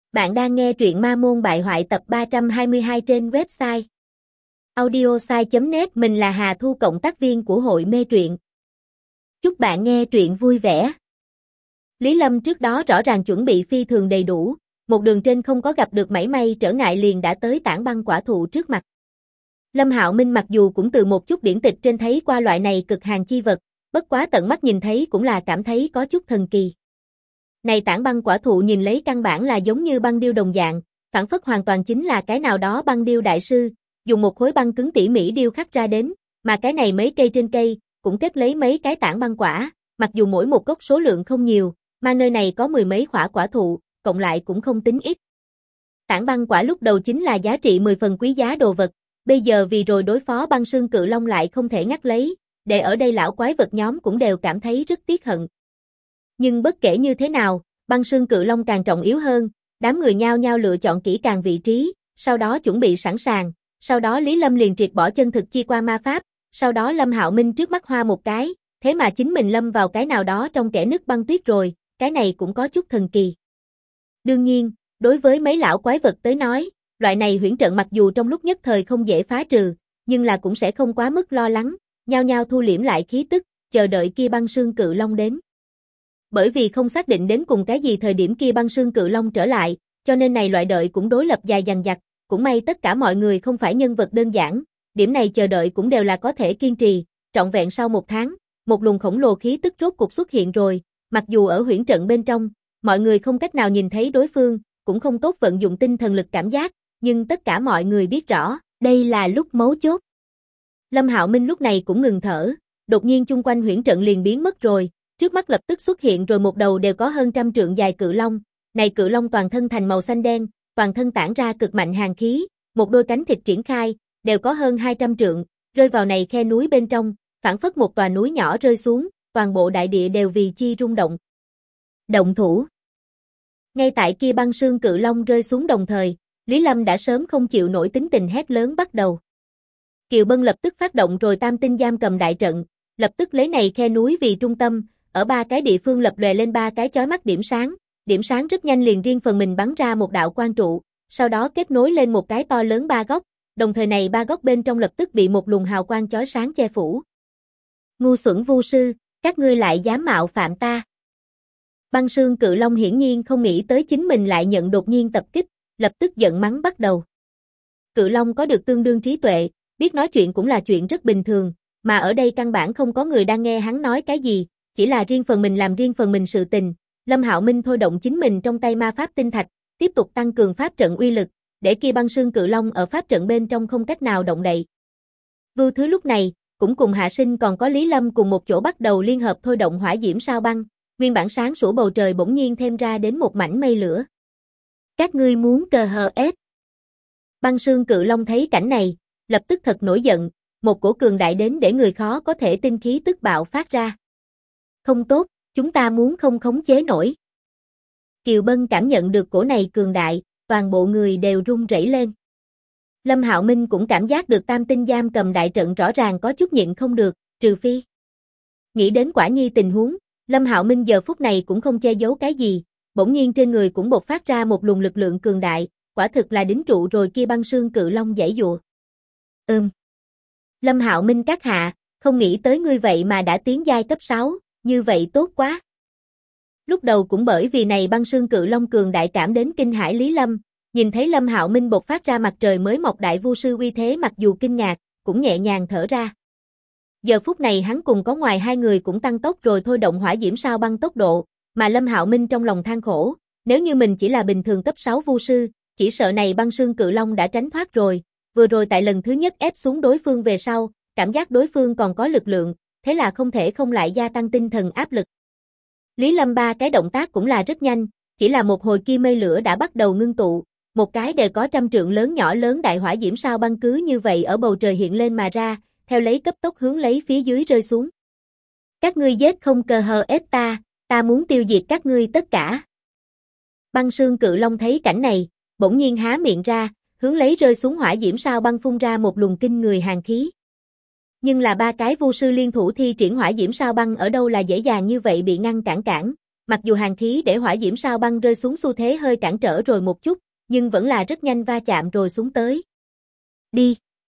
Bạn đang nghe truyện Ma Môn Bại Hoại tập 322 trên website audiosai.net. Mình là Hà Thu, cộng tác viên của hội mê truyện. Chúc bạn nghe truyện vui vẻ. Lý Lâm trước đó rõ ràng chuẩn bị phi thường đầy đủ, một đường trên không có gặp được mảy may trở ngại liền đã tới tảng băng quả thụ trước mặt. Lâm Hạo Minh mặc dù cũng từ một chút điển tịch trên thấy qua loại này cực hàn chi vật, bất quá tận mắt nhìn thấy cũng là cảm thấy có chút thần kỳ. Này tảng băng quả thụ nhìn lấy căn bản là giống như băng điêu đồng dạng, phảng phất hoàn toàn chính là cái nào đó băng điêu đại sư, dùng một khối băng cứng tỉ mỉ điêu khắc ra đến, mà cái này mấy cây trên cây, cũng kết lấy mấy cái tảng băng quả, mặc dù mỗi một gốc số lượng không nhiều, mà nơi này có mười mấy khỏa quả thụ, cộng lại cũng không tính ít. Tảng băng quả lúc đầu chính là giá trị 10 phần quý giá đồ vật, bây giờ vì rồi đối phó băng sương cự long lại không thể ngắt lấy, để ở đây lão quái vật nhóm cũng đều cảm thấy rất tiếc hận. Nhưng bất kể như thế nào, băng sương cự long càng trọng yếu hơn, đám người nhao nhao lựa chọn kỹ càng vị trí, sau đó chuẩn bị sẵn sàng, sau đó Lý Lâm liền triệt bỏ chân thực chi qua ma pháp, sau đó Lâm Hạo Minh trước mắt hoa một cái, thế mà chính mình lâm vào cái nào đó trong kẽ nứt băng tuyết rồi, cái này cũng có chút thần kỳ. Đương nhiên, đối với mấy lão quái vật tới nói, loại này huyễn trận mặc dù trong lúc nhất thời không dễ phá trừ, nhưng là cũng sẽ không quá mức lo lắng, nhao nhao thu liễm lại khí tức, chờ đợi kia băng sương cự long đến. Bởi vì không xác định đến cùng cái gì thời điểm kia băng sương cự long trở lại, cho nên này loại đợi cũng đối lập dài dằng dặc, cũng may tất cả mọi người không phải nhân vật đơn giản, điểm này chờ đợi cũng đều là có thể kiên trì, trọn vẹn sau một tháng, một luồng khổng lồ khí tức rốt cục xuất hiện rồi, mặc dù ở huyễn trận bên trong, mọi người không cách nào nhìn thấy đối phương, cũng không tốt vận dụng tinh thần lực cảm giác, nhưng tất cả mọi người biết rõ, đây là lúc mấu chốt. Lâm Hạo Minh lúc này cũng ngừng thở, đột nhiên chung quanh huyễn trận liền biến mất rồi. Trước mắt lập tức xuất hiện rồi một đầu đều có hơn trăm trượng dài cự long, này cự long toàn thân thành màu xanh đen, toàn thân tản ra cực mạnh hàn khí, một đôi cánh thịt triển khai, đều có hơn 200 trượng, rơi vào này khe núi bên trong, phảng phất một tòa núi nhỏ rơi xuống, toàn bộ đại địa đều vì chi rung động. Động thủ. Ngay tại kia băng sương cự long rơi xuống đồng thời, Lý Lâm đã sớm không chịu nổi tính tình hét lớn bắt đầu. Kiều Bân lập tức phát động rồi tam tinh giam cầm đại trận, lập tức lấy này khe núi vì trung tâm, ở ba cái địa phương lập lòe lên ba cái chói mắt điểm sáng rất nhanh liền riêng phần mình bắn ra một đạo quang trụ, sau đó kết nối lên một cái to lớn ba góc, đồng thời này ba góc bên trong lập tức bị một luồng hào quang chói sáng che phủ. Ngu xuẩn vu sư, các ngươi lại dám mạo phạm ta. Băng sương cự long hiển nhiên không nghĩ tới chính mình lại nhận đột nhiên tập kích, lập tức giận mắng bắt đầu. Cự long có được tương đương trí tuệ, biết nói chuyện cũng là chuyện rất bình thường, mà ở đây căn bản không có người đang nghe hắn nói cái gì. Chỉ là riêng phần mình làm riêng phần mình sự tình, Lâm Hạo Minh thôi động chính mình trong tay ma pháp tinh thạch, tiếp tục tăng cường pháp trận uy lực, để kia băng sương cự long ở pháp trận bên trong không cách nào động đậy. Vưu Thứ lúc này, cũng cùng Hạ Sinh còn có Lý Lâm cùng một chỗ bắt đầu liên hợp thôi động hỏa diễm sao băng, nguyên bản sáng sủa bầu trời bỗng nhiên thêm ra đến một mảnh mây lửa. Các ngươi muốn cờ hờ ép. Băng sương cự long thấy cảnh này, lập tức thật nổi giận, một cổ cường đại đến để người khó có thể tin khí tức bạo phát ra. Không tốt, chúng ta muốn không khống chế nổi. Kiều Bân cảm nhận được cổ này cường đại, toàn bộ người đều run rẩy lên. Lâm Hạo Minh cũng cảm giác được tam tinh giam cầm đại trận rõ ràng có chút nhịn không được, trừ phi. Nghĩ đến quả nhi tình huống, Lâm Hạo Minh giờ phút này cũng không che giấu cái gì, bỗng nhiên trên người cũng bộc phát ra một luồng lực lượng cường đại, quả thực là đính trụ rồi kia băng sương cự long giãy giụa. Lâm Hạo Minh các hạ, không nghĩ tới ngươi vậy mà đã tiến giai cấp 6. Như vậy tốt quá. Lúc đầu cũng bởi vì này băng sương cự long cường đại cảm đến kinh hãi Lý Lâm, nhìn thấy Lâm Hạo Minh bộc phát ra mặt trời mới mọc đại vu sư uy thế mặc dù kinh ngạc, cũng nhẹ nhàng thở ra. Giờ phút này hắn cùng có ngoài hai người cũng tăng tốc rồi thôi động hỏa diễm sao băng tốc độ, mà Lâm Hạo Minh trong lòng than khổ, nếu như mình chỉ là bình thường cấp 6 vu sư, chỉ sợ này băng sương cự long đã tránh thoát rồi, vừa rồi tại lần thứ nhất ép xuống đối phương về sau, cảm giác đối phương còn có lực lượng. Thế là không thể không lại gia tăng tinh thần áp lực. Lý Lâm ba cái động tác cũng là rất nhanh, chỉ là một hồi kia mây lửa đã bắt đầu ngưng tụ, một cái đều có trăm trượng lớn nhỏ lớn đại hỏa diễm sao băng cứ như vậy ở bầu trời hiện lên mà ra, theo lấy cấp tốc hướng lấy phía dưới rơi xuống. Các ngươi giết không cờ hờ ép ta muốn tiêu diệt các ngươi tất cả. Băng sương cự long thấy cảnh này, bỗng nhiên há miệng ra, hướng lấy rơi xuống hỏa diễm sao băng phun ra một luồng kinh người hàn khí. Nhưng là ba cái vu sư liên thủ thi triển hỏa diễm sao băng ở đâu là dễ dàng như vậy bị ngăn cản, mặc dù hàn khí để hỏa diễm sao băng rơi xuống xu thế hơi cản trở rồi một chút, nhưng vẫn là rất nhanh va chạm rồi xuống tới. Đi!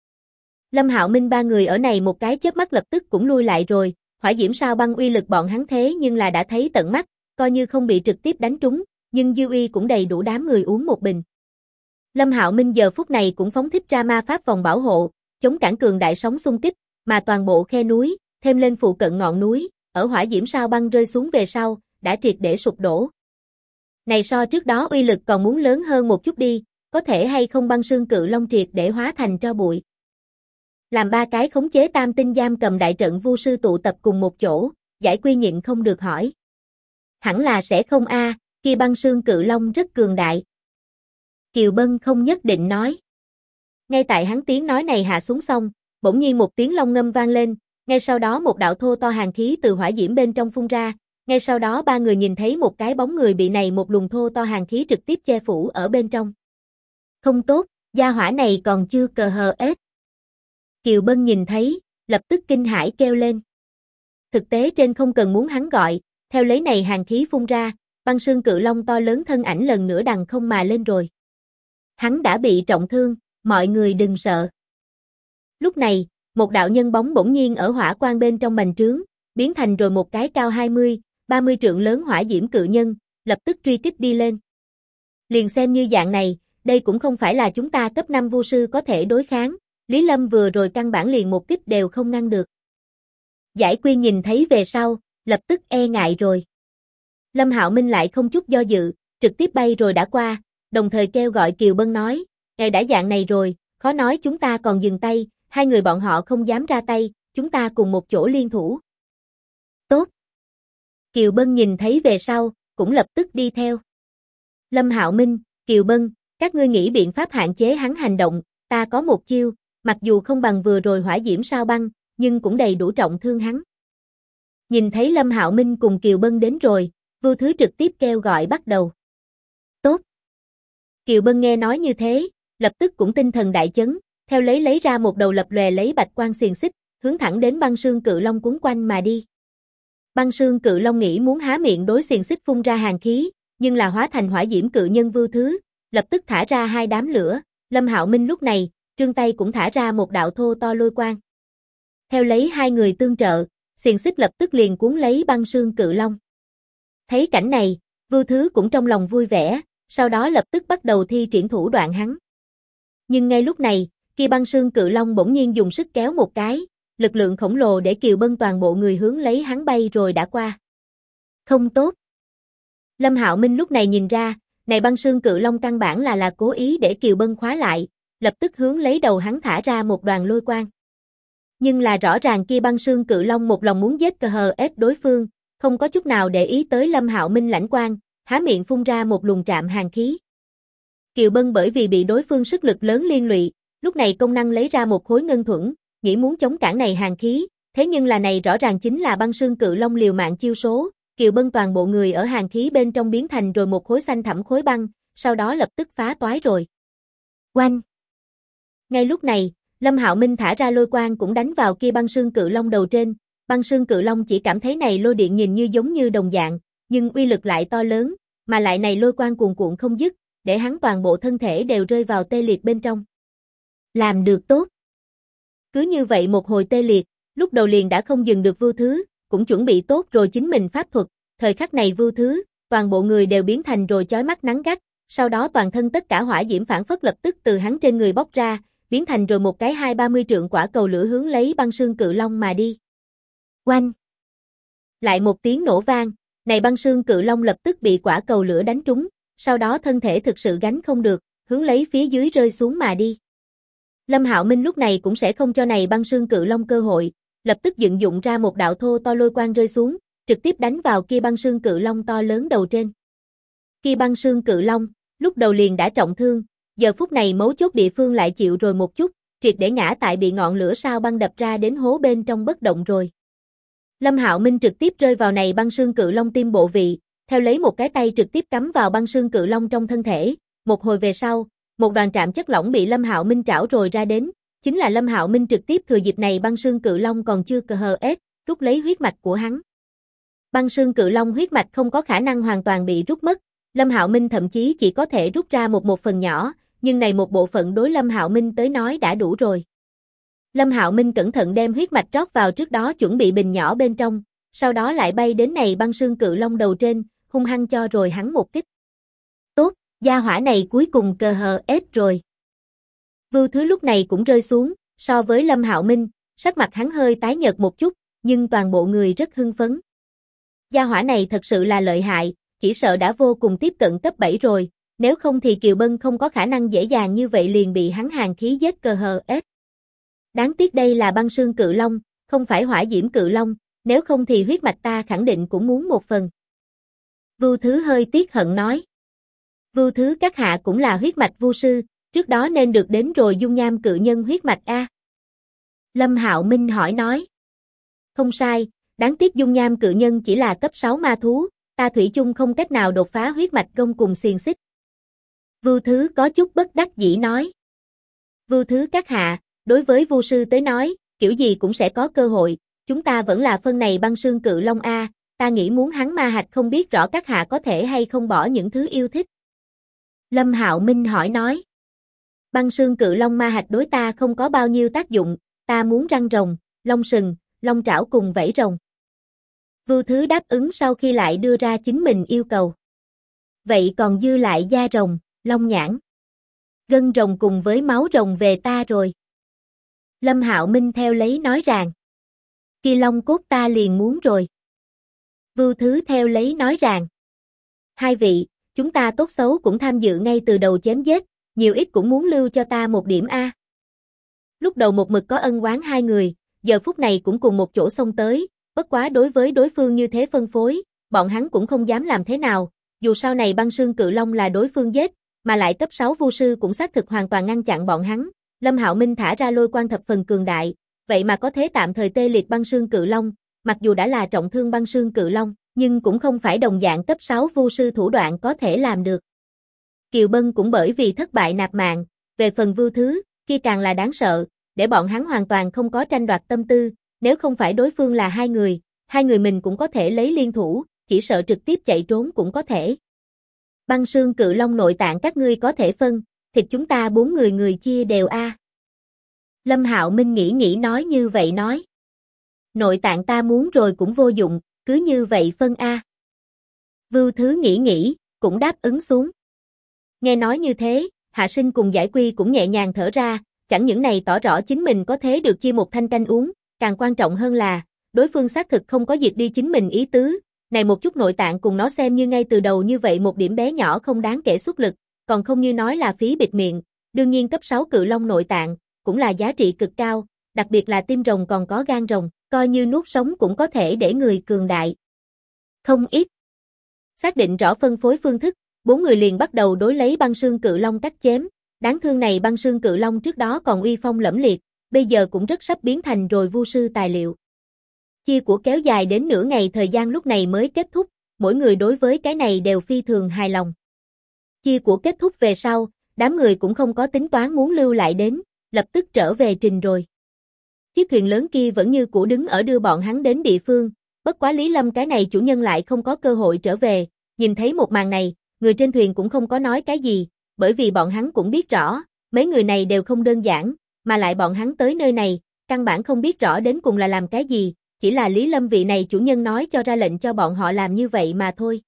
Lâm Hạo Minh ba người ở này một cái chớp mắt lập tức cũng lui lại rồi, hỏa diễm sao băng uy lực bọn hắn thế nhưng là đã thấy tận mắt, coi như không bị trực tiếp đánh trúng, nhưng dư uy cũng đầy đủ đám người uống một bình. Lâm Hạo Minh giờ phút này cũng phóng thích ra ma pháp vòng bảo hộ, chống cản cường đại sóng xung kích, mà toàn bộ khe núi, thêm lên phụ cận ngọn núi, ở hỏa diễm sao băng rơi xuống về sau, đã triệt để sụp đổ. Này so trước đó uy lực còn muốn lớn hơn một chút đi, có thể hay không băng sương cự long triệt để hóa thành tro bụi. Làm ba cái khống chế tam tinh giam cầm đại trận vu sư tụ tập cùng một chỗ, Giải Quy nhịn không được hỏi. Hẳn là sẽ không a, kia băng sương cự long rất cường đại. Kiều Bân không nhất định nói. Ngay tại hắn tiếng nói này hạ xuống xong, bỗng nhiên một tiếng long ngâm vang lên, ngay sau đó một đạo thô to hàn khí từ hỏa diễm bên trong phun ra, ngay sau đó ba người nhìn thấy một cái bóng người bị này một luồng thô to hàn khí trực tiếp che phủ ở bên trong. Không tốt, gia hỏa này còn chưa cờ hờ ết. Kiều Bân nhìn thấy, lập tức kinh hãi kêu lên. Thực tế trên không cần muốn hắn gọi, theo lấy này hàn khí phun ra, băng sương cự long to lớn thân ảnh lần nữa đằng không mà lên rồi. Hắn đã bị trọng thương, mọi người đừng sợ. Lúc này, một đạo nhân bóng bỗng nhiên ở hỏa quang bên trong bành trướng, biến thành rồi một cái cao 20, 30 trượng lớn hỏa diễm cự nhân, lập tức truy kích đi lên. Liền xem như dạng này, đây cũng không phải là chúng ta cấp 5 vu sư có thể đối kháng, Lý Lâm vừa rồi căn bản liền một kích đều không ngăn được. Giải Quy nhìn thấy về sau, lập tức e ngại rồi. Lâm Hạo Minh lại không chút do dự, trực tiếp bay rồi đã qua, đồng thời kêu gọi Kiều Bân nói, ngài đã dạng này rồi, khó nói chúng ta còn dừng tay, hai người bọn họ không dám ra tay, chúng ta cùng một chỗ liên thủ. Tốt. Kiều Bân nhìn thấy về sau, cũng lập tức đi theo. Lâm Hạo Minh, Kiều Bân, các ngươi nghĩ biện pháp hạn chế hắn hành động, ta có một chiêu, mặc dù không bằng vừa rồi hỏa diễm sao băng, nhưng cũng đầy đủ trọng thương hắn. Nhìn thấy Lâm Hạo Minh cùng Kiều Bân đến rồi, Vưu Thứ trực tiếp kêu gọi bắt đầu. Tốt. Kiều Bân nghe nói như thế, lập tức cũng tinh thần đại chấn, theo lấy ra một đầu lập lòe lấy bạch quang xiềng xích, hướng thẳng đến băng sương cự long cuốn quanh mà đi. Băng sương cự long nghĩ muốn há miệng đối xiềng xích phun ra hàn khí, nhưng là hóa thành hỏa diễm cự nhân Vưu Thứ, lập tức thả ra hai đám lửa, Lâm Hạo Minh lúc này, trương tay cũng thả ra một đạo thô to lôi quang. Theo lấy hai người tương trợ, xiềng xích lập tức liền cuốn lấy băng sương cự long. Thấy cảnh này, Vưu Thứ cũng trong lòng vui vẻ, sau đó lập tức bắt đầu thi triển thủ đoạn hắn. Nhưng ngay lúc này, kia băng sương cự long bỗng nhiên dùng sức kéo một cái, lực lượng khổng lồ để Kiều Bân toàn bộ người hướng lấy hắn bay rồi đã qua. Không tốt. Lâm Hạo Minh lúc này nhìn ra, này băng sương cự long căn bản là cố ý để Kiều Bân khóa lại, lập tức hướng lấy đầu hắn thả ra một đoàn lôi quang. Nhưng là rõ ràng kia băng sương cự long một lòng muốn giết cờ hờ ép đối phương, không có chút nào để ý tới Lâm Hạo Minh lãnh quang, há miệng phun ra một luồng trạm hàn khí. Kiều Bân bởi vì bị đối phương sức lực lớn liên lụy, lúc này công năng lấy ra một khối ngân thuẫn, nghĩ muốn chống cản này hàn khí, thế nhưng là này rõ ràng chính là băng sương cự long liều mạng chiêu số, Kiều Bân toàn bộ người ở hàn khí bên trong biến thành rồi một khối xanh thẳm khối băng, sau đó lập tức phá toái rồi. Oanh! Ngay lúc này, Lâm Hạo Minh thả ra lôi quang cũng đánh vào kia băng sương cự long đầu trên, băng sương cự long chỉ cảm thấy này lôi điện nhìn như giống như đồng dạng, nhưng uy lực lại to lớn, mà lại này lôi quang cuồn cuộn không dứt, để hắn toàn bộ thân thể đều rơi vào tê liệt bên trong. Làm được tốt. Cứ như vậy một hồi tê liệt, lúc đầu liền đã không dừng được Vưu Thứ, cũng chuẩn bị tốt rồi chính mình pháp thuật, thời khắc này Vưu Thứ, toàn bộ người đều biến thành rồi chói mắt nắng gắt, sau đó toàn thân tất cả hỏa diễm phản phất lập tức từ hắn trên người bốc ra, biến thành rồi một cái 20-30 trượng quả cầu lửa hướng lấy băng sương cự long mà đi. Oanh! Lại một tiếng nổ vang, này băng sương cự long lập tức bị quả cầu lửa đánh trúng, sau đó thân thể thực sự gánh không được, hướng lấy phía dưới rơi xuống mà đi. Lâm Hạo Minh lúc này cũng sẽ không cho này băng sương cự long cơ hội, lập tức dựng dụng ra một đạo thô to lôi quang rơi xuống, trực tiếp đánh vào kia băng sương cự long to lớn đầu trên. Kia băng sương cự long, lúc đầu liền đã trọng thương, giờ phút này mấu chốt địa phương lại chịu rồi một chút, triệt để ngã tại bị ngọn lửa sao băng đập ra đến hố bên trong bất động rồi. Lâm Hạo Minh trực tiếp rơi vào này băng sương cự long tim bộ vị, theo lấy một cái tay trực tiếp cắm vào băng sương cự long trong thân thể, một hồi về sau, một đoàn trạm chất lỏng bị Lâm Hạo Minh trảo rồi ra đến, chính là Lâm Hạo Minh trực tiếp thừa dịp này băng sương cự long còn chưa cờ hờ ép, rút lấy huyết mạch của hắn. Băng Sương Cự Long huyết mạch không có khả năng hoàn toàn bị rút mất, Lâm Hạo Minh thậm chí chỉ có thể rút ra một phần nhỏ, nhưng này một bộ phận đối Lâm Hạo Minh tới nói đã đủ rồi. Lâm Hạo Minh cẩn thận đem huyết mạch rót vào trước đó chuẩn bị bình nhỏ bên trong, sau đó lại bay đến này Băng Sương Cự Long đầu trên, hung hăng cho rồi hắn một kích. Tốt, gia hỏa này cuối cùng cờ hờ ết rồi. Vưu Thứ lúc này cũng rơi xuống, so với Lâm Hạo Minh, sắc mặt hắn hơi tái nhợt một chút, nhưng toàn bộ người rất hưng phấn. Gia hỏa này thật sự là lợi hại, chỉ sợ đã vô cùng tiếp cận cấp 7 rồi, nếu không thì Kiều Bân không có khả năng dễ dàng như vậy liền bị hắn hàn khí giết cờ hờ ết. Đáng tiếc đây là Băng Sương Cự Long, không phải Hỏa Diễm Cự Long, nếu không thì huyết mạch ta khẳng định cũng muốn một phần. Vưu Thứ hơi tiếc hận nói. Vưu Thứ các hạ cũng là huyết mạch vu sư, trước đó nên được đến rồi dung nham cự nhân huyết mạch a. Lâm Hạo Minh hỏi nói. Không sai, đáng tiếc dung nham cự nhân chỉ là cấp 6 ma thú, ta thủy chung không cách nào đột phá huyết mạch gông cùng xiềng xích. Vưu Thứ có chút bất đắc dĩ nói. Vưu Thứ các hạ, đối với vu sư tới nói, kiểu gì cũng sẽ có cơ hội, chúng ta vẫn là phân này Băng Sương Cự Long a, ta nghĩ muốn hắn ma hạch không biết rõ các hạ có thể hay không bỏ những thứ yêu thích. Lâm Hạo Minh hỏi nói. Băng Sương Cự Long ma hạch đối ta không có bao nhiêu tác dụng, ta muốn răng rồng, lông sừng, lông trảo cùng vảy rồng. Vưu Thứ đáp ứng sau khi lại đưa ra chính mình yêu cầu. Vậy còn dư lại da rồng, lông nhãn, gân rồng cùng với máu rồng về ta rồi. Lâm Hạo Minh theo lấy nói rằng. Kỳ long cốt ta liền muốn rồi. Vưu Thứ theo lấy nói rằng. Hai vị, chúng ta tốt xấu cũng tham dự ngay từ đầu chém giết, nhiều ít cũng muốn lưu cho ta một điểm a. Lúc đầu một mực có ân oán hai người, giờ phút này cũng cùng một chỗ xông tới, bất quá đối với đối phương như thế phân phối, bọn hắn cũng không dám làm thế nào, dù sau này Băng Sương Cự Long là đối phương giết, mà lại cấp 6 vu sư cũng xác thực hoàn toàn ngăn chặn bọn hắn. Lâm Hạo Minh thả ra lôi quan thập phần cường đại, vậy mà có thể tạm thời tê liệt Băng Sương Cự Long, mặc dù đã là trọng thương Băng Sương Cự Long, nhưng cũng không phải đồng dạng cấp 6 vu sư thủ đoạn có thể làm được. Kiều Bân cũng bởi vì thất bại nạp mạng, về phần Vưu Thứ, kia càng là đáng sợ, để bọn hắn hoàn toàn không có tranh đoạt tâm tư, nếu không phải đối phương là hai người mình cũng có thể lấy liên thủ, chỉ sợ trực tiếp chạy trốn cũng có thể. Băng Sương Cự Long nội tạng các ngươi có thể phân, thịt chúng ta 4 người người chia đều a. Lâm Hạo Minh nghĩ nói như vậy nói. Nội tạng ta muốn rồi cũng vô dụng, cứ như vậy phân a. Vưu Thứ nghĩ, cũng đáp ứng xuống. Nghe nói như thế, Hạ Sinh cùng Giải Quy cũng nhẹ nhàng thở ra, chẳng những này tỏ rõ chính mình có thế được chia một thanh canh uống, càng quan trọng hơn là, đối phương xác thực không có diệt đi chính mình ý tứ, này một chút nội tạng cùng nó xem như ngay từ đầu như vậy một điểm bé nhỏ không đáng kể xuất lực, còn không như nói là phí bịt miệng, đương nhiên cấp 6 cự long nội tạng, cũng là giá trị cực cao, đặc biệt là tim rồng còn có gan rồng, coi như nuốt sống cũng có thể để người cường đại. Không ít. Xác định rõ phân phối phương thức, 4 người liền bắt đầu đối lấy Băng Sương Cự Long cắt chém, đáng thương này Băng Sương Cự Long trước đó còn uy phong lẫm liệt, bây giờ cũng rất sắp biến thành rồi vu sư tài liệu. Chia của kéo dài đến nửa ngày thời gian lúc này mới kết thúc, mỗi người đối với cái này đều phi thường hài lòng. Chia của kết thúc về sau, đám người cũng không có tính toán muốn lưu lại đến, lập tức trở về trình rồi. Chiếc thuyền lớn kia vẫn như cũ đứng ở đưa bọn hắn đến địa phương, bất quá Lý Lâm cái này chủ nhân lại không có cơ hội trở về, nhìn thấy một màn này, người trên thuyền cũng không có nói cái gì, bởi vì bọn hắn cũng biết rõ, mấy người này đều không đơn giản, mà lại bọn hắn tới nơi này, căn bản không biết rõ đến cùng là làm cái gì, chỉ là Lý Lâm vị này chủ nhân nói cho ra lệnh cho bọn họ làm như vậy mà thôi.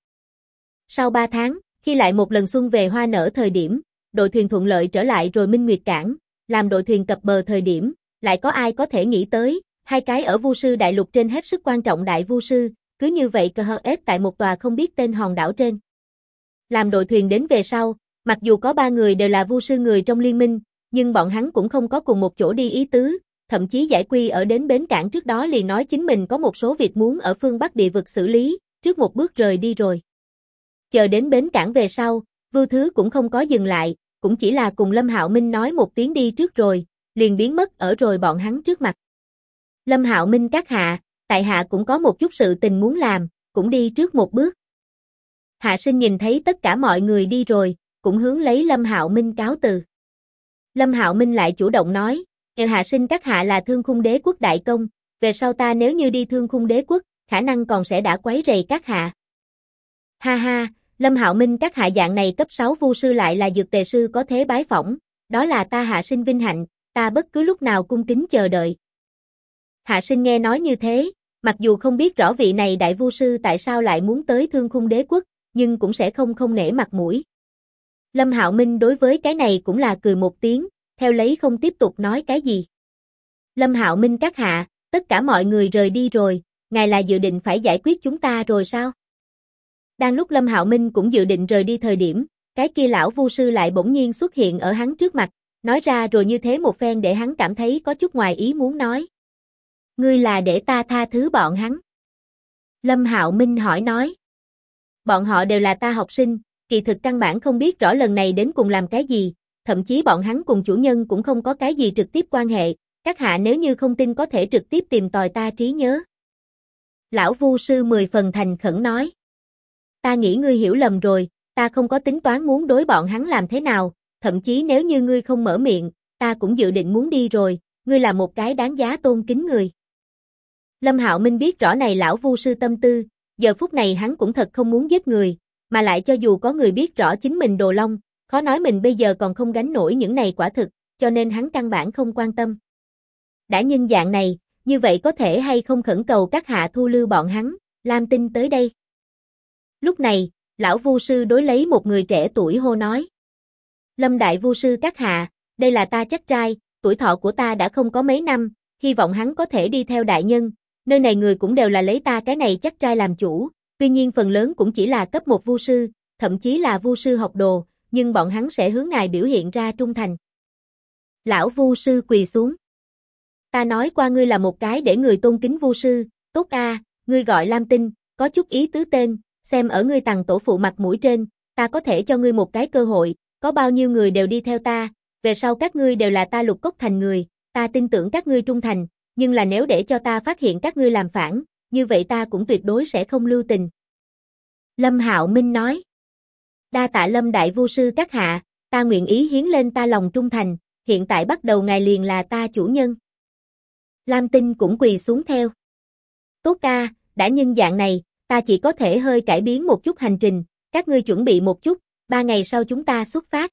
Sau 3 tháng, khi lại một lần xuân về hoa nở thời điểm, đội thuyền thuận lợi trở lại rồi Minh Nguyệt Cảng, làm đội thuyền cập bờ thời điểm, lại có ai có thể nghĩ tới, hai cái ở vu sư đại lục trên hết sức quan trọng đại vu sư, cứ như vậy cờ hờ ép tại một tòa không biết tên hòn đảo trên. Làm đội thuyền đến về sau, mặc dù có 3 người đều là vu sư người trong liên minh, nhưng bọn hắn cũng không có cùng một chỗ đi ý tứ, thậm chí Giải Quy ở đến bến cảng trước đó liền nói chính mình có một số việc muốn ở phương Bắc địa vực xử lý, trước một bước rời đi rồi. Chờ đến bến cảng về sau, Vưu Thứ cũng không có dừng lại, cũng chỉ là cùng Lâm Hạo Minh nói một tiếng đi trước rồi, liền biến mất ở rồi bọn hắn trước mặt. Lâm Hạo Minh các hạ, tại hạ cũng có một chút sự tình muốn làm, cũng đi trước một bước. Hạ Sinh nhìn thấy tất cả mọi người đi rồi, cũng hướng lấy Lâm Hạo Minh cáo từ. Lâm Hạo Minh lại chủ động nói, Hạ Sinh các hạ là Thương Khung Đế Quốc đại công, về sau ta nếu như đi Thương Khung Đế Quốc, khả năng còn sẽ đã quấy rầy các hạ. Ha ha, Lâm Hạo Minh các hạ dạng này cấp 6 vu sư lại là dược tề sư có thế bái phỏng, đó là ta Hạ Sinh vinh hạnh, ta bất cứ lúc nào cung kính chờ đợi. Hạ Sinh nghe nói như thế, mặc dù không biết rõ vị này đại vu sư tại sao lại muốn tới Thương Khung Đế quốc, nhưng cũng sẽ không nể mặt mũi. Lâm Hạo Minh đối với cái này cũng là cười một tiếng, theo lấy không tiếp tục nói cái gì. Lâm Hạo Minh các hạ, tất cả mọi người rời đi rồi, ngài là dự định phải giải quyết chúng ta rồi sao? Đang lúc Lâm Hạo Minh cũng dự định rời đi thời điểm, cái kia lão vu sư lại bỗng nhiên xuất hiện ở hắn trước mặt, nói ra rồi như thế một phen để hắn cảm thấy có chút ngoài ý muốn nói. Ngươi là để ta tha thứ bọn hắn. Lâm Hạo Minh hỏi nói. Bọn họ đều là ta học sinh, kỳ thực căn bản không biết rõ lần này đến cùng làm cái gì, thậm chí bọn hắn cùng chủ nhân cũng không có cái gì trực tiếp quan hệ, các hạ nếu như không tin có thể trực tiếp tìm tòi ta trí nhớ. Lão vu sư 10 phần thành khẩn nói. Ta nghĩ ngươi hiểu lầm rồi, ta không có tính toán muốn đối bọn hắn làm thế nào, thậm chí nếu như ngươi không mở miệng, ta cũng dự định muốn đi rồi, ngươi là một cái đáng giá tôn kính người. Lâm Hạo Minh biết rõ này lão vu sư tâm tư, giờ phút này hắn cũng thật không muốn giết người, mà lại cho dù có người biết rõ chính mình đồ long, khó nói mình bây giờ còn không gánh nổi những này quả thực, cho nên hắn căn bản không quan tâm. Đã nhân dạng này, như vậy có thể hay không khẩn cầu các hạ thu lưu bọn hắn, Lam Tinh tới đây. Lúc này, lão vu sư đối lấy một người trẻ tuổi hô nói. Lâm đại vu sư các hạ, đây là ta chắc trai, tuổi thọ của ta đã không có mấy năm, hy vọng hắn có thể đi theo đại nhân, nơi này người cũng đều là lấy ta cái này chắc trai làm chủ, tuy nhiên phần lớn cũng chỉ là cấp 1 vu sư, thậm chí là vu sư học đồ, nhưng bọn hắn sẽ hướng ngài biểu hiện ra trung thành. Lão vu sư quỳ xuống. Ta nói qua ngươi là một cái để người tôn kính vu sư, tốt a, ngươi gọi Lam Tinh, có chút ý tứ tên, xem ở ngươi Tằng tổ phụ mặt mũi trên, ta có thể cho ngươi một cái cơ hội, có bao nhiêu người đều đi theo ta, về sau các ngươi đều là ta Lục Cốc Thành người, ta tin tưởng các ngươi trung thành, nhưng là nếu để cho ta phát hiện các ngươi làm phản, như vậy ta cũng tuyệt đối sẽ không lưu tình. Lâm Hạo Minh nói. Đa tạ Lâm đại vu sư các hạ, ta nguyện ý hiến lên ta lòng trung thành, hiện tại bắt đầu ngài liền là ta chủ nhân. Lam Tinh cũng quỳ xuống theo. Tốt ca, đã nhân dạng này, ta chỉ có thể hơi cải biến một chút hành trình, các ngươi chuẩn bị một chút, 3 ngày sau chúng ta xuất phát.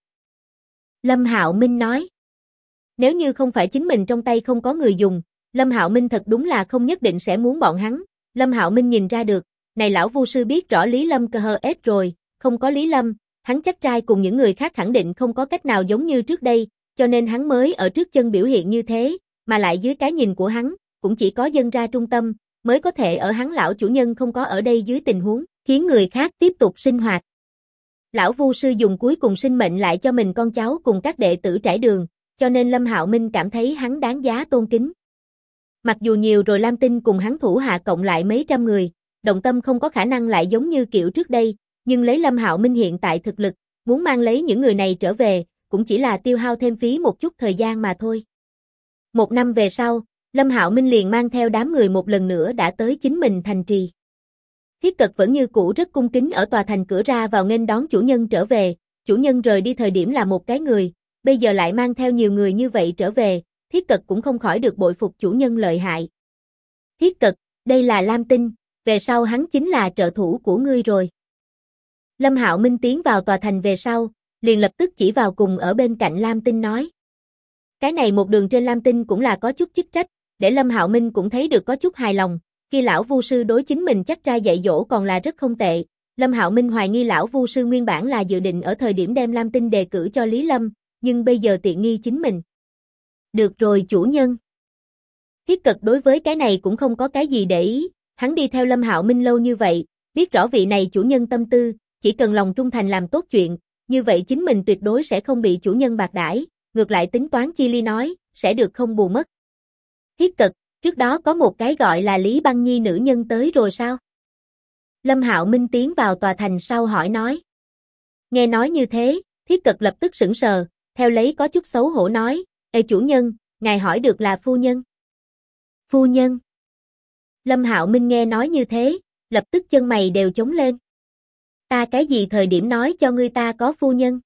Lâm Hạo Minh nói. Nếu như không phải chính mình trong tay không có người dùng, Lâm Hạo Minh thật đúng là không nhất định sẽ muốn bọn hắn. Lâm Hạo Minh nhìn ra được, này lão vu sư biết rõ Lý Lâm cơ hờ ết rồi, không có Lý Lâm, hắn chắc trai cùng những người khác khẳng định không có cách nào giống như trước đây, cho nên hắn mới ở trước chân biểu hiện như thế, mà lại dưới cái nhìn của hắn, cũng chỉ có dân ra trung tâm, mới có thể ở hắn lão chủ nhân không có ở đây dưới tình huống, khiến người khác tiếp tục sinh hoạt. Lão vu sư dùng cuối cùng sinh mệnh lại cho mình con cháu cùng các đệ tử trải đường, cho nên Lâm Hạo Minh cảm thấy hắn đáng giá tôn kính. Mặc dù nhiều rồi Lam Tinh cùng hắn thủ hạ cộng lại mấy trăm người, động tâm không có khả năng lại giống như kiểu trước đây, nhưng lấy Lâm Hạo Minh hiện tại thực lực, muốn mang lấy những người này trở về, cũng chỉ là tiêu hao thêm phí một chút thời gian mà thôi. 1 năm về sau, Lâm Hạo Minh liền mang theo đám người một lần nữa đã tới chính mình thành trì. Thiết Cật vẫn như cũ rất cung kính ở tòa thành cửa ra vào nghênh đón chủ nhân trở về, chủ nhân rời đi thời điểm là một cái người, bây giờ lại mang theo nhiều người như vậy trở về, Thiết Cật cũng không khỏi được bội phục chủ nhân lợi hại. Thiết Cật, đây là Lam Tinh, về sau hắn chính là trợ thủ của ngươi rồi. Lâm Hạo Minh tiến vào tòa thành về sau, liền lập tức chỉ vào cùng ở bên cạnh Lam Tinh nói. Cái này một đường trên Lam Tinh cũng là có chút chức trách, để Lâm Hạo Minh cũng thấy được có chút hài lòng, khi lão vu sư đối chính mình chắc ra dạy dỗ còn là rất không tệ. Lâm Hạo Minh hoài nghi lão vu sư nguyên bản là dự định ở thời điểm đem Lam Tinh đề cử cho Lý Lâm, nhưng bây giờ tiện nghi chính mình. Được rồi chủ nhân. Thiết Cật đối với cái này cũng không có cái gì để ý, hắn đi theo Lâm Hạo Minh lâu như vậy, biết rõ vị này chủ nhân tâm tư, chỉ cần lòng trung thành làm tốt chuyện, như vậy chính mình tuyệt đối sẽ không bị chủ nhân bạc đãi, ngược lại tính toán chi ly nói, sẽ được không bù mất. Thiết Cật, trước đó có một cái gọi là Lý Băng Nhi nữ nhân tới rồi sao? Lâm Hạo Minh tiến vào tòa thành sau hỏi nói. Nghe nói như thế, Thiết Cật lập tức sững sờ, theo lấy có chút xấu hổ nói, ê chủ nhân, ngài hỏi được là phu nhân. Phu nhân. Lâm Hạo Minh nghe nói như thế, lập tức chân mày đều chống lên. Ta cái gì thời điểm nói cho ngươi ta có phu nhân?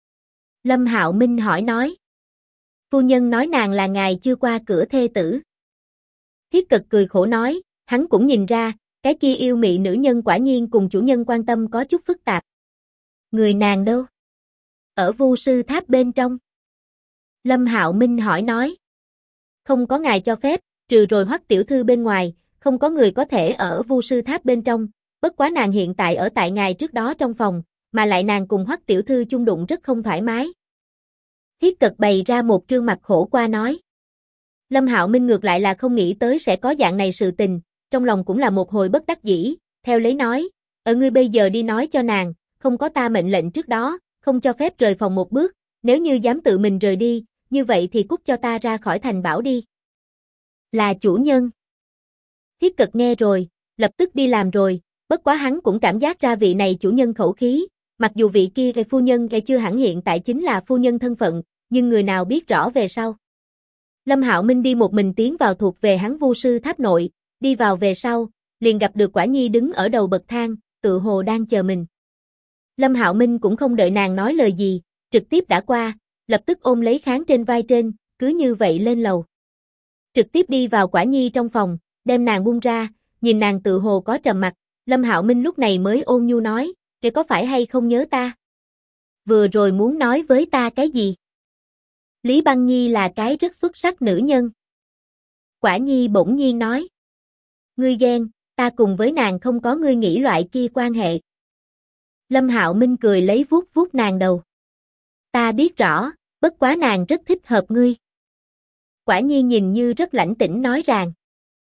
Lâm Hạo Minh hỏi nói. Phu nhân nói nàng là ngài chưa qua cửa thê tử. Thiết Cật cười khổ nói, hắn cũng nhìn ra, Cái kia yêu mị nữ nhân quả nhiên cùng chủ nhân quan tâm có chút phức tạp. Người nàng đâu? Ở Vu sư tháp bên trong. Lâm Hạo Minh hỏi nói. Không có ngài cho phép, trừ rồi Hoắc tiểu thư bên ngoài, không có người có thể ở Vu sư tháp bên trong, bất quá nàng hiện tại ở tại ngài trước đó trong phòng, mà lại nàng cùng Hoắc tiểu thư chung đụng rất không thoải mái. Thiết Cật bày ra một trương mặt khổ qua nói. Lâm Hạo Minh ngược lại là không nghĩ tới sẽ có dạng này sự tình, trong lòng cũng là một hồi bất đắc dĩ, theo lấy nói, ngươi bây giờ đi nói cho nàng, không có ta mệnh lệnh trước đó, không cho phép rời phòng một bước, nếu như dám tự mình rời đi, như vậy thì cút cho ta ra khỏi thành bảo đi. Là chủ nhân. Thiết Cật nghe rồi, lập tức đi làm rồi, bất quá hắn cũng cảm giác ra vị này chủ nhân khẩu khí, mặc dù vị kia cái phu nhân cái chưa hẳn hiện tại chính là phu nhân thân phận, nhưng người nào biết rõ về sau. Lâm Hạo Minh đi một mình tiến vào thuộc về hắn Vu sư tháp nội, đi vào về sau, liền gặp được Quả Nhi đứng ở đầu bậc thang, tự hồ đang chờ mình. Lâm Hạo Minh cũng không đợi nàng nói lời gì, trực tiếp đã qua, lập tức ôm lấy kháng trên vai trên, cứ như vậy lên lầu. Trực tiếp đi vào Quả Nhi trong phòng, đem nàng buông ra, nhìn nàng tự hồ có trầm mặc, Lâm Hạo Minh lúc này mới ôn nhu nói, "Kìa có phải hay không nhớ ta? Vừa rồi muốn nói với ta cái gì?" Lý Băng Nhi là cái rất xuất sắc nữ nhân. Quả Nhi bỗng nhiên nói. Ngươi ghen, ta cùng với nàng không có ngươi nghĩ loại kia quan hệ. Lâm Hạo Minh cười lấy vuốt vuốt nàng đầu. Ta biết rõ, bất quá nàng rất thích hợp ngươi. Quả Nhi nhìn như rất lãnh tĩnh nói rằng.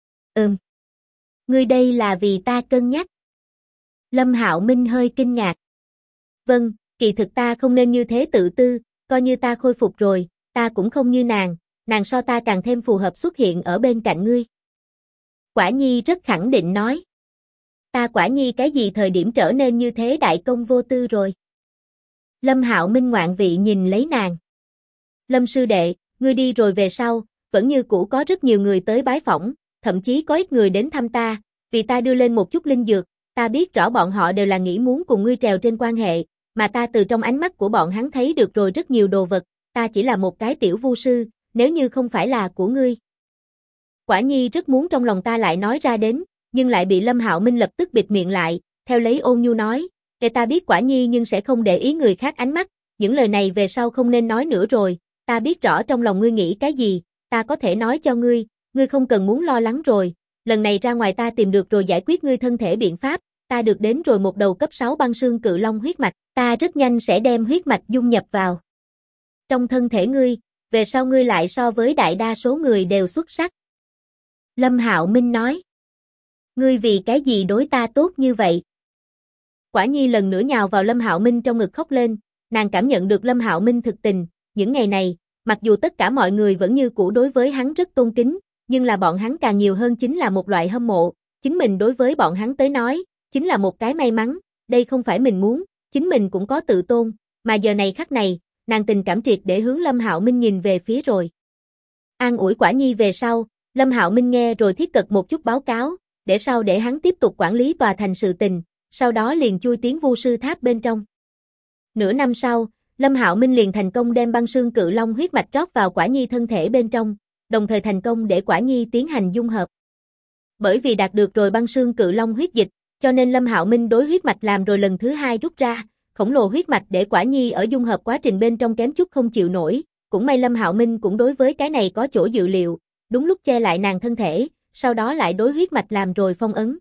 Ngươi đây là vì ta cân nhắc. Lâm Hạo Minh hơi kinh ngạc. Vâng, kỳ thực ta không nên như thế tự tư, coi như ta khôi phục rồi, ta cũng không như nàng so ta càng thêm phù hợp xuất hiện ở bên cạnh ngươi. Quả Nhi rất khẳng định nói. Ta Quả Nhi cái gì thời điểm trở nên như thế đại công vô tư rồi. Lâm Hạo Minh ngoạn vị nhìn lấy nàng. Lâm sư đệ, ngươi đi rồi về sau, vẫn như cũ có rất nhiều người tới bái phỏng, thậm chí có ít người đến thăm ta, vì ta đưa lên một chút linh dược, ta biết rõ bọn họ đều là nghĩ muốn cùng ngươi trèo trên quan hệ, mà ta từ trong ánh mắt của bọn hắn thấy được rồi rất nhiều đồ vật, ta chỉ là một cái tiểu vu sư, nếu như không phải là của ngươi. Quả Nhi rất muốn trong lòng ta lại nói ra đến, nhưng lại bị Lâm Hạo Minh lập tức bịt miệng lại, theo lấy ôn nhu nói, để ta biết Quả Nhi nhưng sẽ không để ý người khác ánh mắt, những lời này về sau không nên nói nữa rồi, ta biết rõ trong lòng ngươi nghĩ cái gì, ta có thể nói cho ngươi, ngươi không cần muốn lo lắng rồi, lần này ra ngoài ta tìm được rồi giải quyết ngươi thân thể biện pháp, ta được đến rồi một đầu cấp 6 băng xương cự long huyết mạch, ta rất nhanh sẽ đem huyết mạch dung nhập vào trong thân thể ngươi, về sau ngươi lại so với đại đa số người đều xuất sắc. Lâm Hạo Minh nói. Ngươi vì cái gì đối ta tốt như vậy? Quả Nhi lần nữa nhào vào Lâm Hạo Minh trong ngực khóc lên, nàng cảm nhận được Lâm Hạo Minh thực tình, những ngày này, mặc dù tất cả mọi người vẫn như cũ đối với hắn rất tôn kính, nhưng là bọn hắn càng nhiều hơn chính là một loại hâm mộ, chính mình đối với bọn hắn tới nói, chính là một cái may mắn, đây không phải mình muốn, chính mình cũng có tự tôn, mà giờ này khắc này, nàng tình cảm triệt để hướng Lâm Hạo Minh nhìn về phía rồi. An ủi Quả Nhi về sau, Lâm Hạo Minh nghe rồi Thiết Cật một chút báo cáo, để hắn tiếp tục quản lý tòa thành sự tình, sau đó liền chui tiến Vu sư tháp bên trong. Nửa năm sau, Lâm Hạo Minh liền thành công đem băng xương cự long huyết mạch rót vào Quả Nhi thân thể bên trong, đồng thời thành công để Quả Nhi tiến hành dung hợp. Bởi vì đạt được rồi băng xương cự long huyết dịch, cho nên Lâm Hạo Minh đối huyết mạch làm rồi lần thứ hai rút ra, khổng lồ huyết mạch để Quả Nhi ở dung hợp quá trình bên trong kém chút không chịu nổi, cũng may Lâm Hạo Minh cũng đối với cái này có chỗ dự liệu, đúng lúc che lại nàng thân thể, sau đó lại đối huyết mạch làm rồi phong ấn.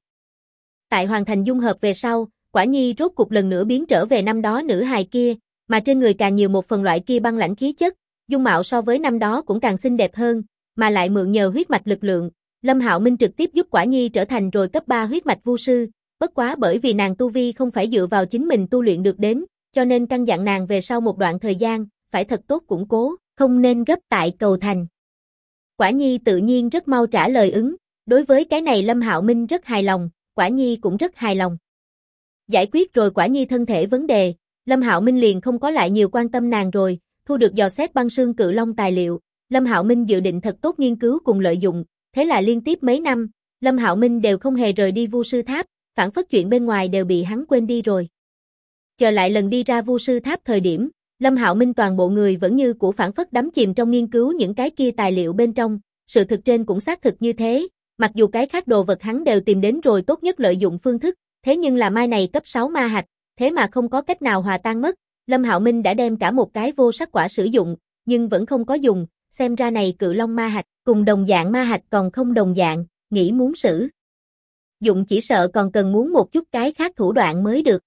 Tại hoàn thành dung hợp về sau, Quả Nhi rốt cục lần nữa biến trở về năm đó nữ hài kia, mà trên người càng nhiều một phần loại kia băng lãnh khí chất, dung mạo so với năm đó cũng càng xinh đẹp hơn, mà lại mượn nhờ huyết mạch lực lượng, Lâm Hạo Minh trực tiếp giúp Quả Nhi trở thành rồi cấp 3 huyết mạch vu sư, bất quá bởi vì nàng tu vi không phải dựa vào chính mình tu luyện được đến, cho nên căn dặn nàng về sau một đoạn thời gian, phải thật tốt củng cố, không nên gấp tại cầu thành. Quả Nhi tự nhiên rất mau trả lời ứng, đối với cái này Lâm Hạo Minh rất hài lòng, Quả Nhi cũng rất hài lòng. Giải quyết rồi Quả Nhi thân thể vấn đề, Lâm Hạo Minh liền không có lại nhiều quan tâm nàng rồi, thu được dò xét băng xương cự long tài liệu, Lâm Hạo Minh dự định thật tốt nghiên cứu cùng lợi dụng, thế là liên tiếp mấy năm, Lâm Hạo Minh đều không hề rời đi Vu sư tháp, phản phất chuyện bên ngoài đều bị hắn quên đi rồi. Chờ lại lần đi ra Vu sư tháp thời điểm, Lâm Hạo Minh toàn bộ người vẫn như cũ phản phất đắm chìm trong nghiên cứu những cái kia tài liệu bên trong, sự thực trên cũng xác thực như thế, Mặc dù cái khác đồ vật hắn đều tìm đến rồi tốt nhất lợi dụng phương thức, thế nhưng là mai này cấp 6 ma hạch, thế mà không có cách nào hòa tan mất. Lâm Hạo Minh đã đem cả một cái vô sắc quả sử dụng, nhưng vẫn không có dùng, xem ra này cự long ma hạch, cùng đồng dạng ma hạch còn không đồng dạng, nghĩ muốn sử dụng chỉ sợ còn cần muốn một chút cái khác thủ đoạn mới được.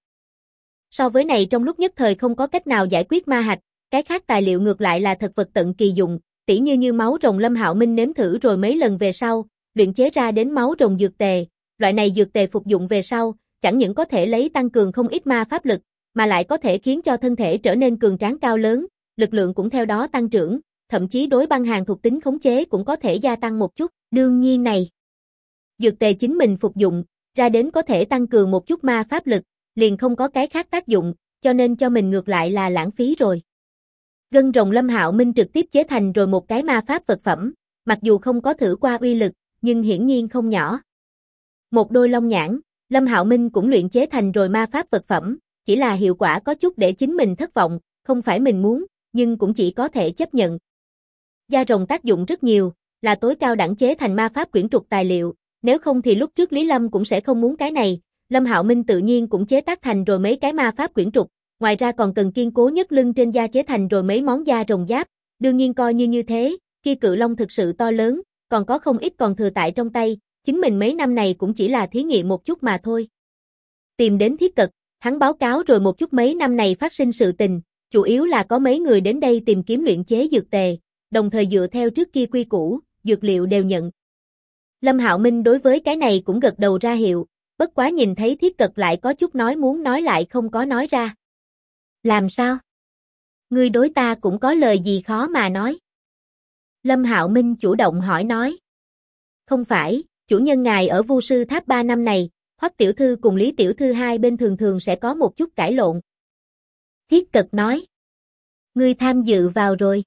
So với này trong lúc nhất thời không có cách nào giải quyết ma hạch, cái khác tài liệu ngược lại là thật vật tận kỳ dụng, tỉ như máu rồng. Lâm Hạo Minh nếm thử rồi mấy lần về sau, luyện chế ra đến máu rồng dược tề, loại này dược tề phục dụng về sau, chẳng những có thể lấy tăng cường không ít ma pháp lực, mà lại có thể khiến cho thân thể trở nên cường tráng cao lớn, lực lượng cũng theo đó tăng trưởng, thậm chí đối băng hàn thuộc tính khống chế cũng có thể gia tăng một chút. Đương nhiên này, dược tề chính mình phục dụng, ra đến có thể tăng cường một chút ma pháp lực, liền không có cái khác tác dụng, cho nên cho mình ngược lại là lãng phí rồi. Gân rồng Lâm Hạo Minh trực tiếp chế thành rồi một cái ma pháp vật phẩm, mặc dù không có thử qua uy lực, nhưng hiển nhiên không nhỏ. Một đôi long nhãn, Lâm Hạo Minh cũng luyện chế thành rồi ma pháp vật phẩm, chỉ là hiệu quả có chút để chính mình thất vọng, không phải mình muốn, nhưng cũng chỉ có thể chấp nhận. Da rồng tác dụng rất nhiều, là tối cao đẳng chế thành ma pháp quyển trục tài liệu, nếu không thì lúc trước Lý Lâm cũng sẽ không muốn cái này. Lâm Hạo Minh tự nhiên cũng chế tác thành rồi mấy cái ma pháp quyển trục, ngoài ra còn cần kiên cố nhất lưng trên da chế thành rồi mấy món da rồng giáp, đương nhiên coi như thế, kia cự long thực sự to lớn, còn có không ít còn thừa tại trong tay, chính mình mấy năm này cũng chỉ là thí nghiệm một chút mà thôi. Tìm đến Thiết Cật, hắn báo cáo rồi một chút mấy năm này phát sinh sự tình, chủ yếu là có mấy người đến đây tìm kiếm luyện chế dược tề, đồng thời dựa theo trước kia quy củ, dược liệu đều nhận. Lâm Hạo Minh đối với cái này cũng gật đầu ra hiệu, bất quá nhìn thấy Thiết Cật lại có chút nói muốn nói lại không có nói ra. Làm sao? Ngươi đối ta cũng có lời gì khó mà nói? Lâm Hạo Minh chủ động hỏi nói. Không phải, chủ nhân ngài ở Vu Sư Tháp 3 năm này, Hoắc tiểu thư cùng Lý tiểu thư hai bên thường thường sẽ có một chút cãi lộn. Thiết Cật nói. Ngươi tham dự vào rồi.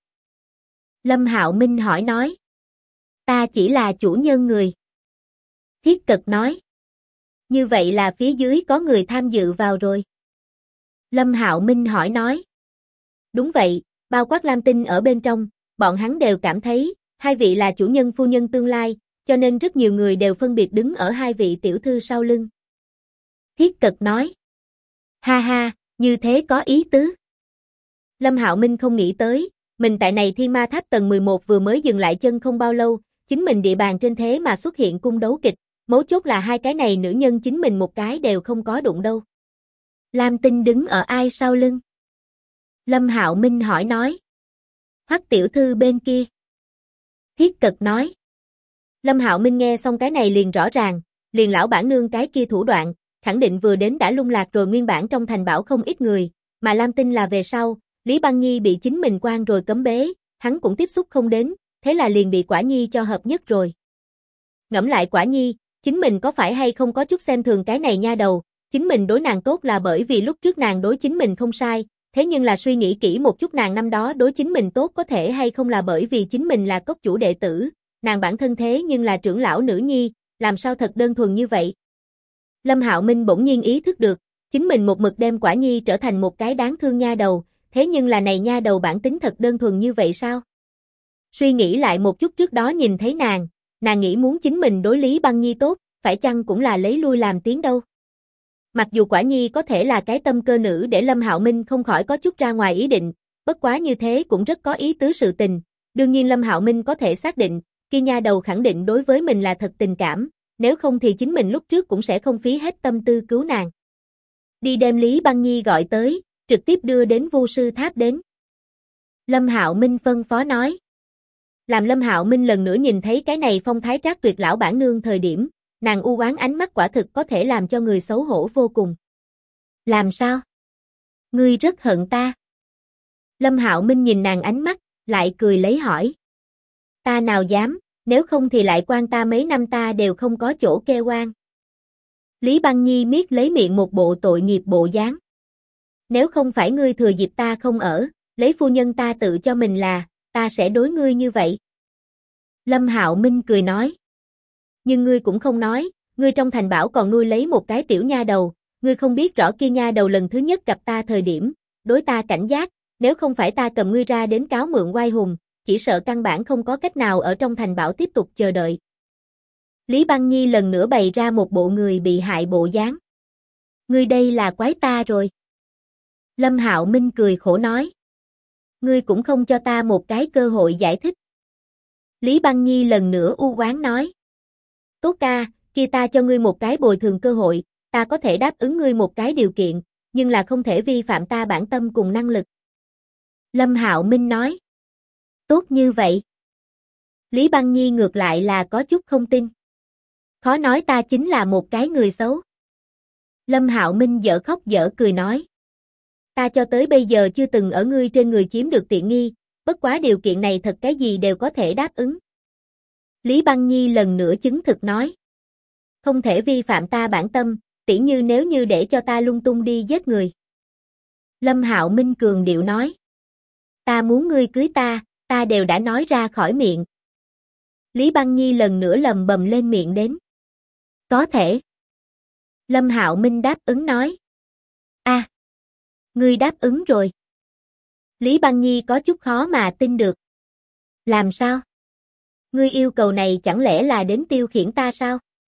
Lâm Hạo Minh hỏi nói. Ta chỉ là chủ nhân người. Thiết Cật nói. Như vậy là phía dưới có người tham dự vào rồi. Lâm Hạo Minh hỏi nói. Đúng vậy, bao quát Lam Tinh ở bên trong, bọn hắn đều cảm thấy, hai vị là chủ nhân phu nhân tương lai, cho nên rất nhiều người đều phân biệt đứng ở hai vị tiểu thư sau lưng. Thiết Cật nói. Ha ha, như thế có ý tứ. Lâm Hạo Minh không nghĩ tới, mình tại này Thiên Ma Tháp tầng 11 vừa mới dừng lại chân không bao lâu, chính mình địa bàn trên thế mà xuất hiện cung đấu kịch, mấu chốt là hai cái này nữ nhân chính mình một cái đều không có đụng đâu. Lam Tinh đứng ở ai sau lưng? Lâm Hạo Minh hỏi nói. Hoắc tiểu thư bên kia. Thiết Cật nói. Lâm Hạo Minh nghe xong cái này liền rõ ràng, liền lão bản nương cái kia thủ đoạn, khẳng định vừa đến đã lung lạc rồi nguyên bản trong thành bảo không ít người, mà Lam Tinh là về sau, Lý Băng Nhi bị chính mình quan rồi cấm bế, hắn cũng tiếp xúc không đến, thế là liền bị Quả Nhi cho hợp nhất rồi. Ngẫm lại Quả Nhi, chính mình có phải hay không có chút xem thường cái này nha đầu, chính mình đối nàng tốt là bởi vì lúc trước nàng đối chính mình không sai, thế nhưng là suy nghĩ kỹ một chút nàng năm đó đối chính mình tốt có thể hay không là bởi vì chính mình là cốc chủ đệ tử, nàng bản thân thế nhưng là trưởng lão nữ nhi, làm sao thật đơn thuần như vậy. Lâm Hạo Minh bỗng nhiên ý thức được, chính mình một mực đem Quả Nhi trở thành một cái đáng thương nha đầu, thế nhưng là này nha đầu bản tính thật đơn thuần như vậy sao? Suy nghĩ lại một chút trước đó nhìn thấy nàng nghĩ muốn chính mình đối Lý Băng Nhi tốt, phải chăng cũng là lấy lui làm tiếng đâu? Mặc dù Quả Nhi có thể là cái tâm cơ nữ để Lâm Hạo Minh không khỏi có chút ra ngoài ý định, bất quá như thế cũng rất có ý tứ sự tình, đương nhiên Lâm Hạo Minh có thể xác định, kia nha đầu khẳng định đối với mình là thật tình cảm, nếu không thì chính mình lúc trước cũng sẽ không phí hết tâm tư cứu nàng. Đi đem Lý Băng Nhi gọi tới, trực tiếp đưa đến Vu Sư Tháp đến. Lâm Hạo Minh phân phó nói. Làm Lâm Hạo Minh lần nữa nhìn thấy cái này phong thái trác tuyệt lão bản nương thời điểm, nàng u oán ánh mắt quả thực có thể làm cho người xấu hổ vô cùng. Làm sao? Ngươi rất hận ta. Lâm Hạo Minh nhìn nàng ánh mắt, lại cười lấy hỏi. Ta nào dám, nếu không thì lại quan ta mấy năm ta đều không có chỗ kêu oan. Lý Băng Nhi miết lấy miệng một bộ tội nghiệp bộ dáng. Nếu không phải ngươi thừa dịp ta không ở, lấy phu nhân ta tự cho mình là, ta sẽ đối ngươi như vậy. Lâm Hạo Minh cười nói. Nhưng ngươi cũng không nói, ngươi trong thành bảo còn nuôi lấy một cái tiểu nha đầu, ngươi không biết rõ kia nha đầu lần thứ nhất gặp ta thời điểm, đối ta cảnh giác, nếu không phải ta cầm ngươi ra đến cáo mượn oai hùng, chỉ sợ căn bản không có cách nào ở trong thành bảo tiếp tục chờ đợi. Lý Băng Nhi lần nữa bày ra một bộ người bị hại bộ dáng. Ngươi đây là quái ta rồi. Lâm Hạo Minh cười khổ nói. Ngươi cũng không cho ta một cái cơ hội giải thích. Lý Băng Nhi lần nữa u oán nói. Tốt ca, kia ta cho ngươi một cái bồi thường cơ hội, ta có thể đáp ứng ngươi một cái điều kiện, nhưng là không thể vi phạm ta bản tâm cùng năng lực. Lâm Hạo Minh nói. Tốt như vậy. Lý Băng Nhi ngược lại là có chút không tin. Khó nói ta chính là một cái người xấu. Lâm Hạo Minh dở khóc dở cười nói. Ta cho tới bây giờ chưa từng ở ngươi trên người chiếm được tiện nghi, bất quá điều kiện này thật cái gì đều có thể đáp ứng. Lý Băng Nhi lần nữa chứng thực nói. Không thể vi phạm ta bản tâm, tỉ như nếu như để cho ta lung tung đi giết người. Lâm Hạo Minh cường điệu nói. Ta muốn ngươi cưới ta đều đã nói ra khỏi miệng. Lý Băng Nhi lần nữa lầm bầm lên miệng đến. Có thể. Lâm Hạo Minh đáp ứng nói. A, ngươi đáp ứng rồi. Lý Băng Nhi có chút khó mà tin được. Làm sao? Ngươi yêu cầu này chẳng lẽ là đến tiêu khiển ta sao?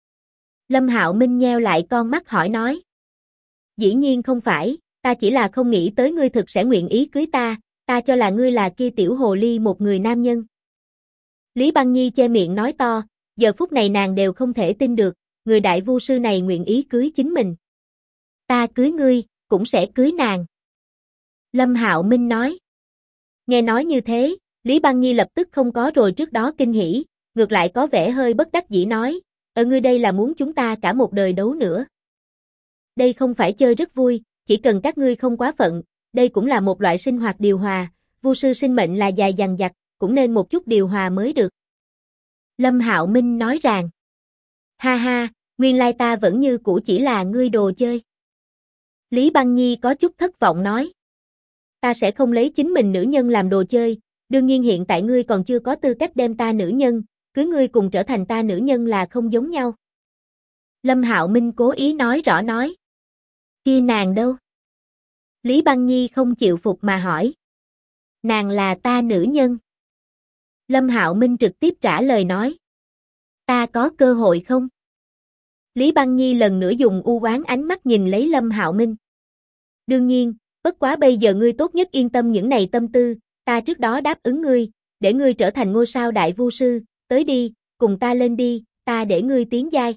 Lâm Hạo Minh nheo lại con mắt hỏi nói. Dĩ nhiên không phải, ta chỉ là không nghĩ tới ngươi thực sẽ nguyện ý cưới ta cho là ngươi là kia tiểu hồ ly một người nam nhân. Lý Băng Nhi che miệng nói to, giờ phút này nàng đều không thể tin được, người đại vu sư này nguyện ý cưới chính mình. Ta cưới ngươi, cũng sẽ cưới nàng. Lâm Hạo Minh nói. Nghe nói như thế, Lý Băng Nhi lập tức không có rồi trước đó kinh hỉ, ngược lại có vẻ hơi bất đắc dĩ nói, ngươi đây là muốn chúng ta cả một đời đấu nữa. Đây không phải chơi rất vui, chỉ cần các ngươi không quá phận, đây cũng là một loại sinh hoạt điều hòa, vu sư sinh mệnh là dài dằng dặc, cũng nên một chút điều hòa mới được. Lâm Hạo Minh nói rằng, ha ha, nguyên lai ta vẫn như cũ chỉ là ngươi đồ chơi. Lý Băng Nhi có chút thất vọng nói, ta sẽ không lấy chính mình nữ nhân làm đồ chơi, đương nhiên hiện tại ngươi còn chưa có tư cách đem ta nữ nhân, cưới ngươi cùng trở thành ta nữ nhân là không giống nhau. Lâm Hạo Minh cố ý nói rõ nói, kia nàng đâu? Lý Băng Nhi không chịu phục mà hỏi, nàng là ta nữ nhân. Lâm Hạo Minh trực tiếp trả lời nói, ta có cơ hội không? Lý Băng Nhi lần nữa dùng u oán ánh mắt nhìn lấy Lâm Hạo Minh. Đương nhiên, bất quá bây giờ ngươi tốt nhất yên tâm những này tâm tư, ta trước đó đáp ứng ngươi, để ngươi trở thành ngôi sao đại vu sư, tới đi, cùng ta lên đi, ta để ngươi tiến giai.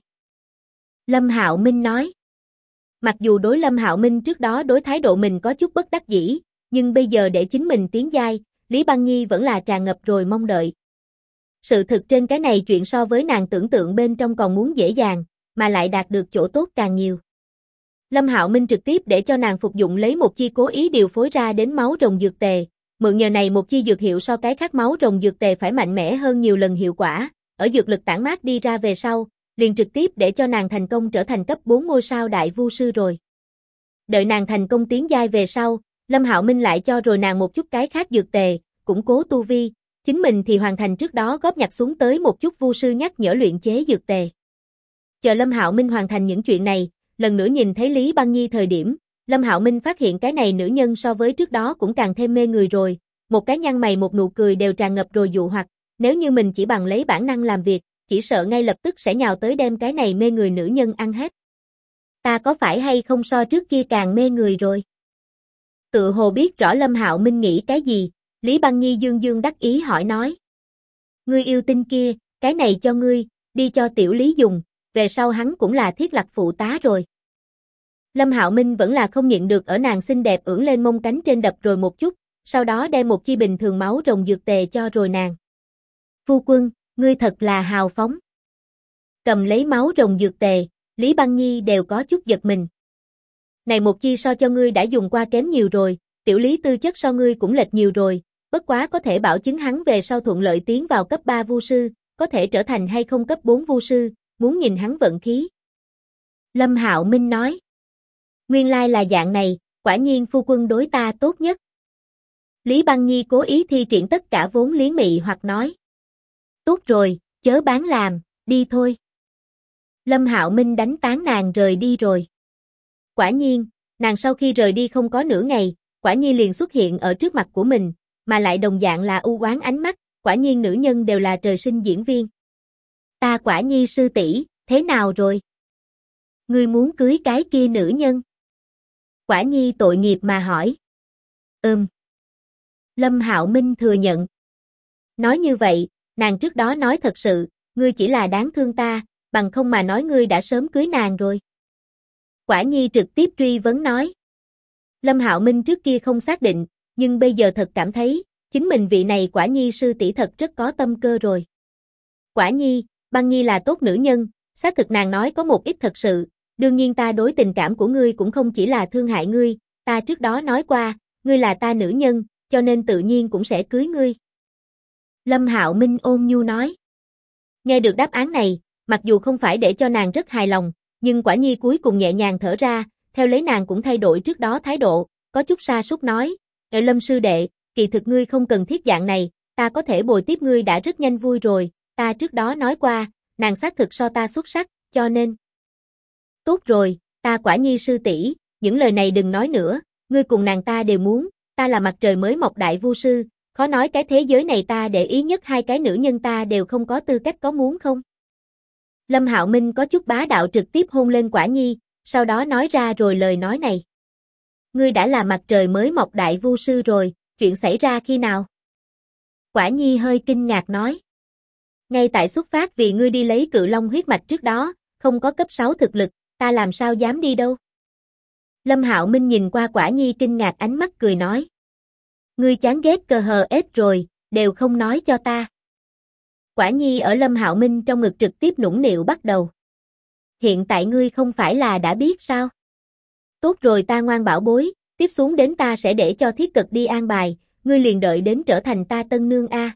Lâm Hạo Minh nói. Mặc dù đối Lâm Hạo Minh trước đó đối thái độ mình có chút bất đắc dĩ, nhưng bây giờ để chính mình tiến giai, Lý Băng Nhi vẫn là tràn ngập rồi mong đợi. Sự thực trên cái này chuyện so với nàng tưởng tượng bên trong còn muốn dễ dàng, mà lại đạt được chỗ tốt càng nhiều. Lâm Hạo Minh trực tiếp để cho nàng phục dụng lấy một chi cố ý điều phối ra đến máu rồng dược tề, mượn nhờ này một chi dược hiệu so cái khác máu rồng dược tề phải mạnh mẽ hơn nhiều lần hiệu quả, ở dược lực tản mát đi ra về sau, liền trực tiếp để cho nàng thành công trở thành cấp 4 ngôi sao đại vu sư rồi. Đợi nàng thành công tiến giai về sau, Lâm Hạo Minh lại cho rồi nàng một chút cái khác dược tề, củng cố tu vi, chính mình thì hoàn thành trước đó góp nhặt xuống tới một chút vu sư nhắc nhở luyện chế dược tề. Chờ Lâm Hạo Minh hoàn thành những chuyện này, lần nữa nhìn thấy Lý Băng Nhi thời điểm, Lâm Hạo Minh phát hiện cái này nữ nhân so với trước đó cũng càng thêm mê người rồi, một cái nhăn mày một nụ cười đều tràn ngập rồi dụ hoặc, nếu như mình chỉ bằng lấy bản năng làm việc, chỉ sợ ngay lập tức sẽ nhào tới đem cái này mê người nữ nhân ăn hết. Ta có phải hay không so trước kia càng mê người rồi? Tự hồ biết rõ Lâm Hạo Minh nghĩ cái gì, Lý Băng Nhi dương dương đắc ý hỏi nói. Ngươi yêu tinh kia, cái này cho ngươi, đi cho tiểu Lý dùng, về sau hắn cũng là thiết lập phụ tá rồi. Lâm Hạo Minh vẫn là không nhịn được ở nàng xinh đẹp ưỡn lên mông cánh trên đập rồi một chút, sau đó đem một chi bình thường máu rồng dược tề cho rồi nàng. Phu quân, ngươi thật là hào phóng. Cầm lấy máu rồng dược tề, Lý Băng Nhi đều có chút giật mình. Này một chi so cho ngươi đã dùng qua kém nhiều rồi, tiểu Lý tư chất so ngươi cũng lệch nhiều rồi, bất quá có thể bảo chứng hắn về sau thuận lợi tiến vào cấp 3 vu sư, có thể trở thành hay không cấp 4 vu sư, muốn nhìn hắn vận khí. Lâm Hạo Minh nói. Nguyên lai là dạng này, quả nhiên phu quân đối ta tốt nhất. Lý Băng Nhi cố ý thi triển tất cả vốn liếng mị hoặc nói. Tốt rồi, chớ bán làm, đi thôi. Lâm Hạo Minh đánh tán nàng rời đi rồi. Quả nhiên, nàng sau khi rời đi không có nửa ngày, quả nhiên liền xuất hiện ở trước mặt của mình, mà lại đồng dạng là u oán ánh mắt, quả nhiên nữ nhân đều là trời sinh diễn viên. Ta Quả Nhi sư tỷ, thế nào rồi? Ngươi muốn cưới cái kia nữ nhân? Quả Nhi tội nghiệp mà hỏi. Lâm Hạo Minh thừa nhận. Nói như vậy, nàng trước đó nói thật sự, ngươi chỉ là đáng thương ta, bằng không mà nói ngươi đã sớm cưới nàng rồi. Quả Nhi trực tiếp truy vấn nói. Lâm Hạo Minh trước kia không xác định, nhưng bây giờ thật cảm thấy, chính mình vị này Quả Nhi sư tỷ thật rất có tâm cơ rồi. Quả Nhi, Băng Nhi là tốt nữ nhân, xác thực nàng nói có một ít thật sự, đương nhiên ta đối tình cảm của ngươi cũng không chỉ là thương hại ngươi, ta trước đó nói qua, ngươi là ta nữ nhân, cho nên tự nhiên cũng sẽ cưới ngươi. Lâm Hạo Minh ôn nhu nói. Nghe được đáp án này, mặc dù không phải để cho nàng rất hài lòng, nhưng Quả Nhi cuối cùng nhẹ nhàng thở ra, theo lấy nàng cũng thay đổi trước đó thái độ, có chút sa sút nói, Lâm sư đệ, kỳ thực ngươi không cần thiết dạng này, ta có thể bồi tiếp ngươi đã rất nhanh vui rồi, ta trước đó nói qua, nàng xác thực so ta xuất sắc, cho nên. Tốt rồi, ta Quả Nhi sư tỷ, những lời này đừng nói nữa, ngươi cùng nàng ta đều muốn, ta là mặt trời mới mọc đại vu sư, khó nói cái thế giới này ta để ý nhất hai cái nữ nhân ta đều không có tư cách có muốn không? Lâm Hạo Minh có chút bá đạo trực tiếp hôn lên Quả Nhi, sau đó nói ra rồi lời nói này. Ngươi đã là mặt trời mới mọc đại vu sư rồi, chuyện xảy ra khi nào? Quả Nhi hơi kinh ngạc nói. Ngay tại xuất phát vì ngươi đi lấy cự long huyết mạch trước đó, không có cấp 6 thực lực, ta làm sao dám đi đâu? Lâm Hạo Minh nhìn qua Quả Nhi kinh ngạc ánh mắt cười nói. Ngươi chán ghét cờ hờ ết rồi, đều không nói cho ta. Quả Nhi ở Lâm Hạo Minh trong ngực trực tiếp nũng nịu bắt đầu. Hiện tại ngươi không phải là đã biết sao? Tốt rồi ta ngoan bảo bối, tiếp xuống đến ta sẽ để cho Thiết Cực đi an bài, ngươi liền đợi đến trở thành ta tân nương a.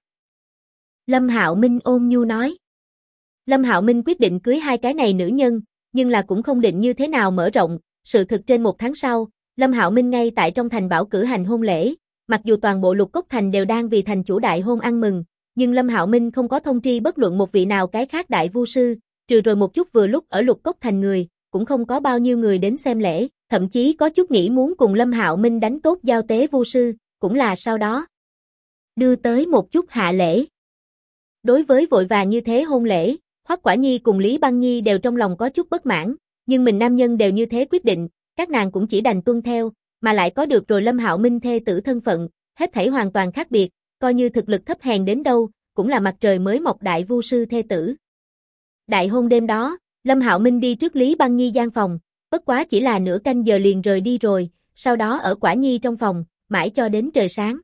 Lâm Hạo Minh ôn nhu nói. Lâm Hạo Minh quyết định cưới hai cái này nữ nhân, nhưng là cũng không định như thế nào mở rộng, sự thực trên 1 tháng sau, Lâm Hạo Minh ngay tại trong thành bảo cử hành hôn lễ, mặc dù toàn bộ Lục Cốc thành đều đang vì thành chủ đại hôn ăn mừng, nhưng Lâm Hạo Minh không có thông tri bất luận một vị nào cái khác đại vu sư, trừ rồi một chút vừa lúc ở Lục Cốc thành người, cũng không có bao nhiêu người đến xem lễ, thậm chí có chút nghĩ muốn cùng Lâm Hạo Minh đánh tốt giao tế vu sư, cũng là sau đó đưa tới một chút hạ lễ. Đối với vội vàng như thế hôn lễ, Hoắc Quả Nhi cùng Lý Băng Nhi đều trong lòng có chút bất mãn, nhưng mình nam nhân đều như thế quyết định, các nàng cũng chỉ đành tuân theo, mà lại có được rồi Lâm Hạo Minh thê tử thân phận, hết thảy hoàn toàn khác biệt, coi như thực lực thấp hèn đến đâu, cũng là mặt trời mới mọc đại vu sư thê tử. Đại hôn đêm đó, Lâm Hạo Minh đi trước Lý Băng Nhi gian phòng, bất quá chỉ là nửa canh giờ liền rời đi rồi, sau đó ở Quả Nhi trong phòng, mãi cho đến trời sáng.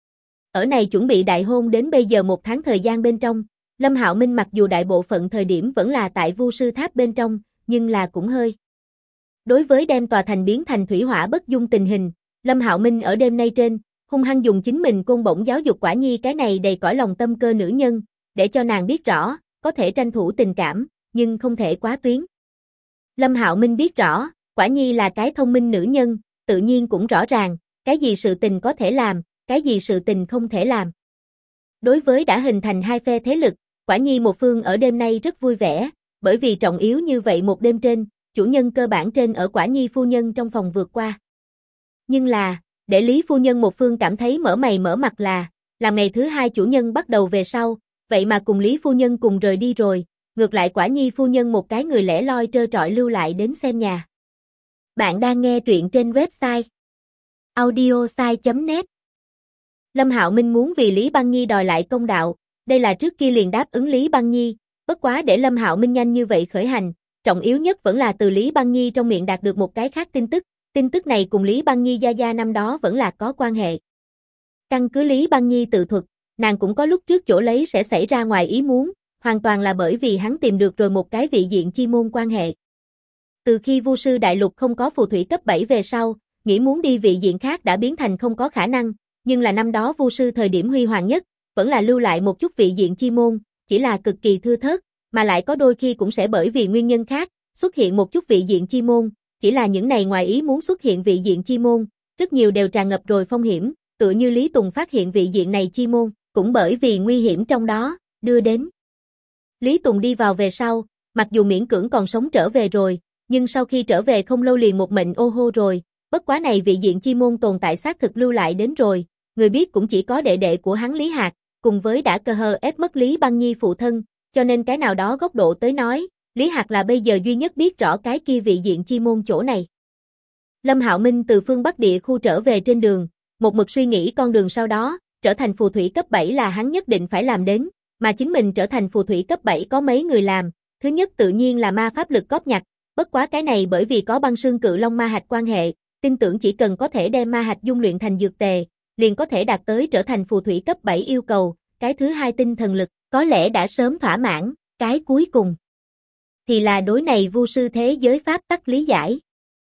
Ở này chuẩn bị đại hôn đến bây giờ 1 tháng thời gian bên trong, Lâm Hạo Minh mặc dù đại bộ phận thời điểm vẫn là tại vu sư tháp bên trong, nhưng là cũng hơi. Đối với đem tòa thành biến thành thủy hỏa bất dung tình hình, Lâm Hạo Minh ở đêm nay trên, hung hăng dùng chính mình côn bổng giáo dục Quả Nhi cái này đầy cõi lòng tâm cơ nữ nhân, để cho nàng biết rõ, có thể tranh thủ tình cảm, nhưng không thể quá tuyến. Lâm Hạo Minh biết rõ, Quả Nhi là cái thông minh nữ nhân, tự nhiên cũng rõ ràng, cái gì sự tình có thể làm, cái gì sự tình không thể làm. Đối với đã hình thành hai phe thế lực, Quả Nhi một phương ở đêm nay rất vui vẻ, bởi vì trọng yếu như vậy một đêm trên, chủ nhân cơ bản trên ở Quả Nhi phu nhân trong phòng vượt qua. Nhưng là, để Lý phu nhân một phương cảm thấy mở mày mở mặt là, làm ngày thứ hai chủ nhân bắt đầu về sau, vậy mà cùng Lý phu nhân cùng rời đi rồi, ngược lại Quả Nhi phu nhân một cái người lẻ loi trơ trọi lưu lại đến xem nhà. Bạn đang nghe truyện trên website audiosai.net. Lâm Hạo Minh muốn vì Lý Băng Nhi đòi lại công đạo, đây là trước kia liền đáp ứng Lý Băng Nhi, bất quá để Lâm Hạo Minh nhanh như vậy khởi hành, trọng yếu nhất vẫn là từ Lý Băng Nhi trong miệng đạt được một cái khác tin tức này cùng Lý Băng Nhi gia gia năm đó vẫn là có quan hệ. Căn cứ Lý Băng Nhi tự thuật, nàng cũng có lúc trước chỗ lấy sẽ xảy ra ngoài ý muốn, hoàn toàn là bởi vì hắn tìm được rồi một cái vị diện chi môn quan hệ. Từ khi Vu sư đại lục không có phù thủy cấp 7 về sau, nghĩ muốn đi vị diện khác đã biến thành không có khả năng, nhưng là năm đó Vu sư thời điểm huy hoàng nhất, vẫn là lưu lại một chút vị diện chi môn, chỉ là cực kỳ thưa thớt, mà lại có đôi khi cũng sẽ bởi vì nguyên nhân khác, xuất hiện một chút vị diện chi môn, chỉ là những này ngoài ý muốn xuất hiện vị diện chi môn, rất nhiều đều tràn ngập rồi phong hiểm, tựa như Lý Tùng phát hiện vị diện này chi môn, cũng bởi vì nguy hiểm trong đó, đưa đến. Lý Tùng đi vào về sau, mặc dù miễn cưỡng còn sống trở về rồi, nhưng sau khi trở về không lâu liền một mệnh ô hô rồi, bất quá này vị diện chi môn tồn tại xác thực lưu lại đến rồi, người biết cũng chỉ có đệ đệ của hắn Lý Hạc, cùng với đã cơ hờ ép mất Lý Băng Nhi phụ thân, cho nên cái nào đó góc độ tới nói, Lý Hạc là bây giờ duy nhất biết rõ cái kia vị diện chi môn chỗ này. Lâm Hạo Minh từ phương Bắc địa khu trở về trên đường, một mực suy nghĩ con đường sau đó, trở thành phù thủy cấp 7 là hắn nhất định phải làm đến, mà chính mình trở thành phù thủy cấp 7 có mấy người làm, thứ nhất tự nhiên là ma pháp lực góp nhặt, bất quá cái này bởi vì có băng sương cự long ma hạch quan hệ, tin tưởng chỉ cần có thể đem ma hạch dung luyện thành dược tề, liền có thể đạt tới trở thành phù thủy cấp 7 yêu cầu, cái thứ hai tinh thần lực, có lẽ đã sớm thỏa mãn, cái cuối cùng thì là đối này vu sư thế giới pháp tắc lý giải.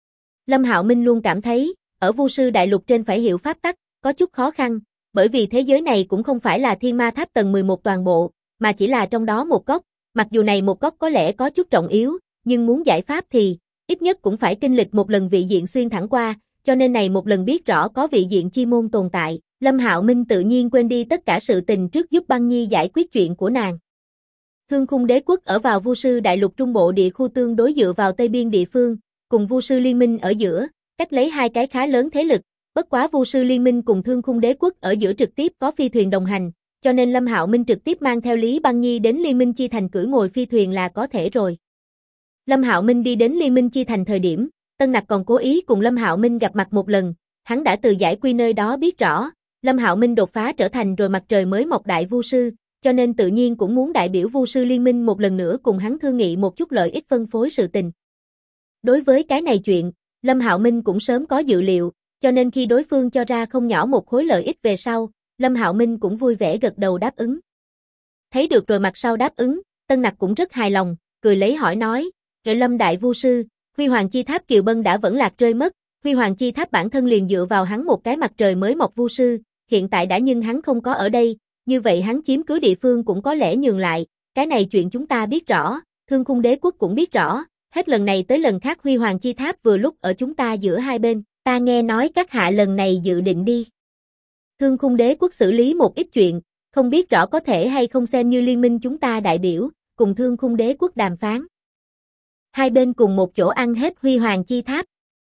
Lâm Hạo Minh luôn cảm thấy, ở vu sư đại lục trên phải hiểu pháp tắc, có chút khó khăn, bởi vì thế giới này cũng không phải là thiên ma tháp tầng 11 toàn bộ, mà chỉ là trong đó một góc, mặc dù này một góc có lẽ có chút trọng yếu, nhưng muốn giải pháp thì, ít nhất cũng phải kinh lịch một lần vị diện xuyên thẳng qua, cho nên này một lần biết rõ có vị diện chi môn tồn tại, Lâm Hạo Minh tự nhiên quên đi tất cả sự tình trước giúp Băng Nhi giải quyết chuyện của nàng. Thương Khung Đế quốc ở vào vu sư đại lục trung bộ địa khu tương đối dựa vào tây biên địa phương, cùng vu sư liên minh ở giữa, cách lấy hai cái khá lớn thế lực, bất quá vu sư liên minh cùng Thương Khung Đế quốc ở giữa trực tiếp có phi thuyền đồng hành, cho nên Lâm Hạo Minh trực tiếp mang theo Lý Băng Nhi đến Liên Minh Chi Thành cưỡi ngồi phi thuyền là có thể rồi. Lâm Hạo Minh đi đến Liên Minh Chi Thành thời điểm, Tân Nặc còn cố ý cùng Lâm Hạo Minh gặp mặt một lần, hắn đã từ giải quy nơi đó biết rõ, Lâm Hạo Minh đột phá trở thành rồi mặt trời mới mọc đại vu sư, cho nên tự nhiên cũng muốn đại biểu vu sư liên minh một lần nữa cùng hắn thương nghị một chút lợi ích phân phối sự tình. Đối với cái này chuyện, Lâm Hạo Minh cũng sớm có dự liệu, cho nên khi đối phương cho ra không nhỏ một khối lợi ích về sau, Lâm Hạo Minh cũng vui vẻ gật đầu đáp ứng. Thấy được rồi mặt sau đáp ứng, Tân Nặc cũng rất hài lòng, cười lấy hỏi nói, Lâm đại vu sư, Huy Hoàng Chi Tháp Kiều Bân đã vẫn lạc rơi mất, Huy Hoàng Chi Tháp bản thân liền dựa vào hắn một cái mặt trời mới mọc vu sư, hiện tại đã nhưng hắn không có ở đây, như vậy hắn chiếm cứ địa phương cũng có lẽ nhường lại, cái này chuyện chúng ta biết rõ, Thương Khung Đế quốc cũng biết rõ, hết lần này tới lần khác Huy Hoàng Chi Tháp vừa lúc ở chúng ta giữa hai bên, ta nghe nói các hạ lần này dự định đi. Thương Khung Đế quốc xử lý một ít chuyện, không biết rõ có thể hay không xem như liên minh chúng ta đại biểu, cùng Thương Khung Đế quốc đàm phán. Hai bên cùng một chỗ ăn hết Huy Hoàng Chi Tháp.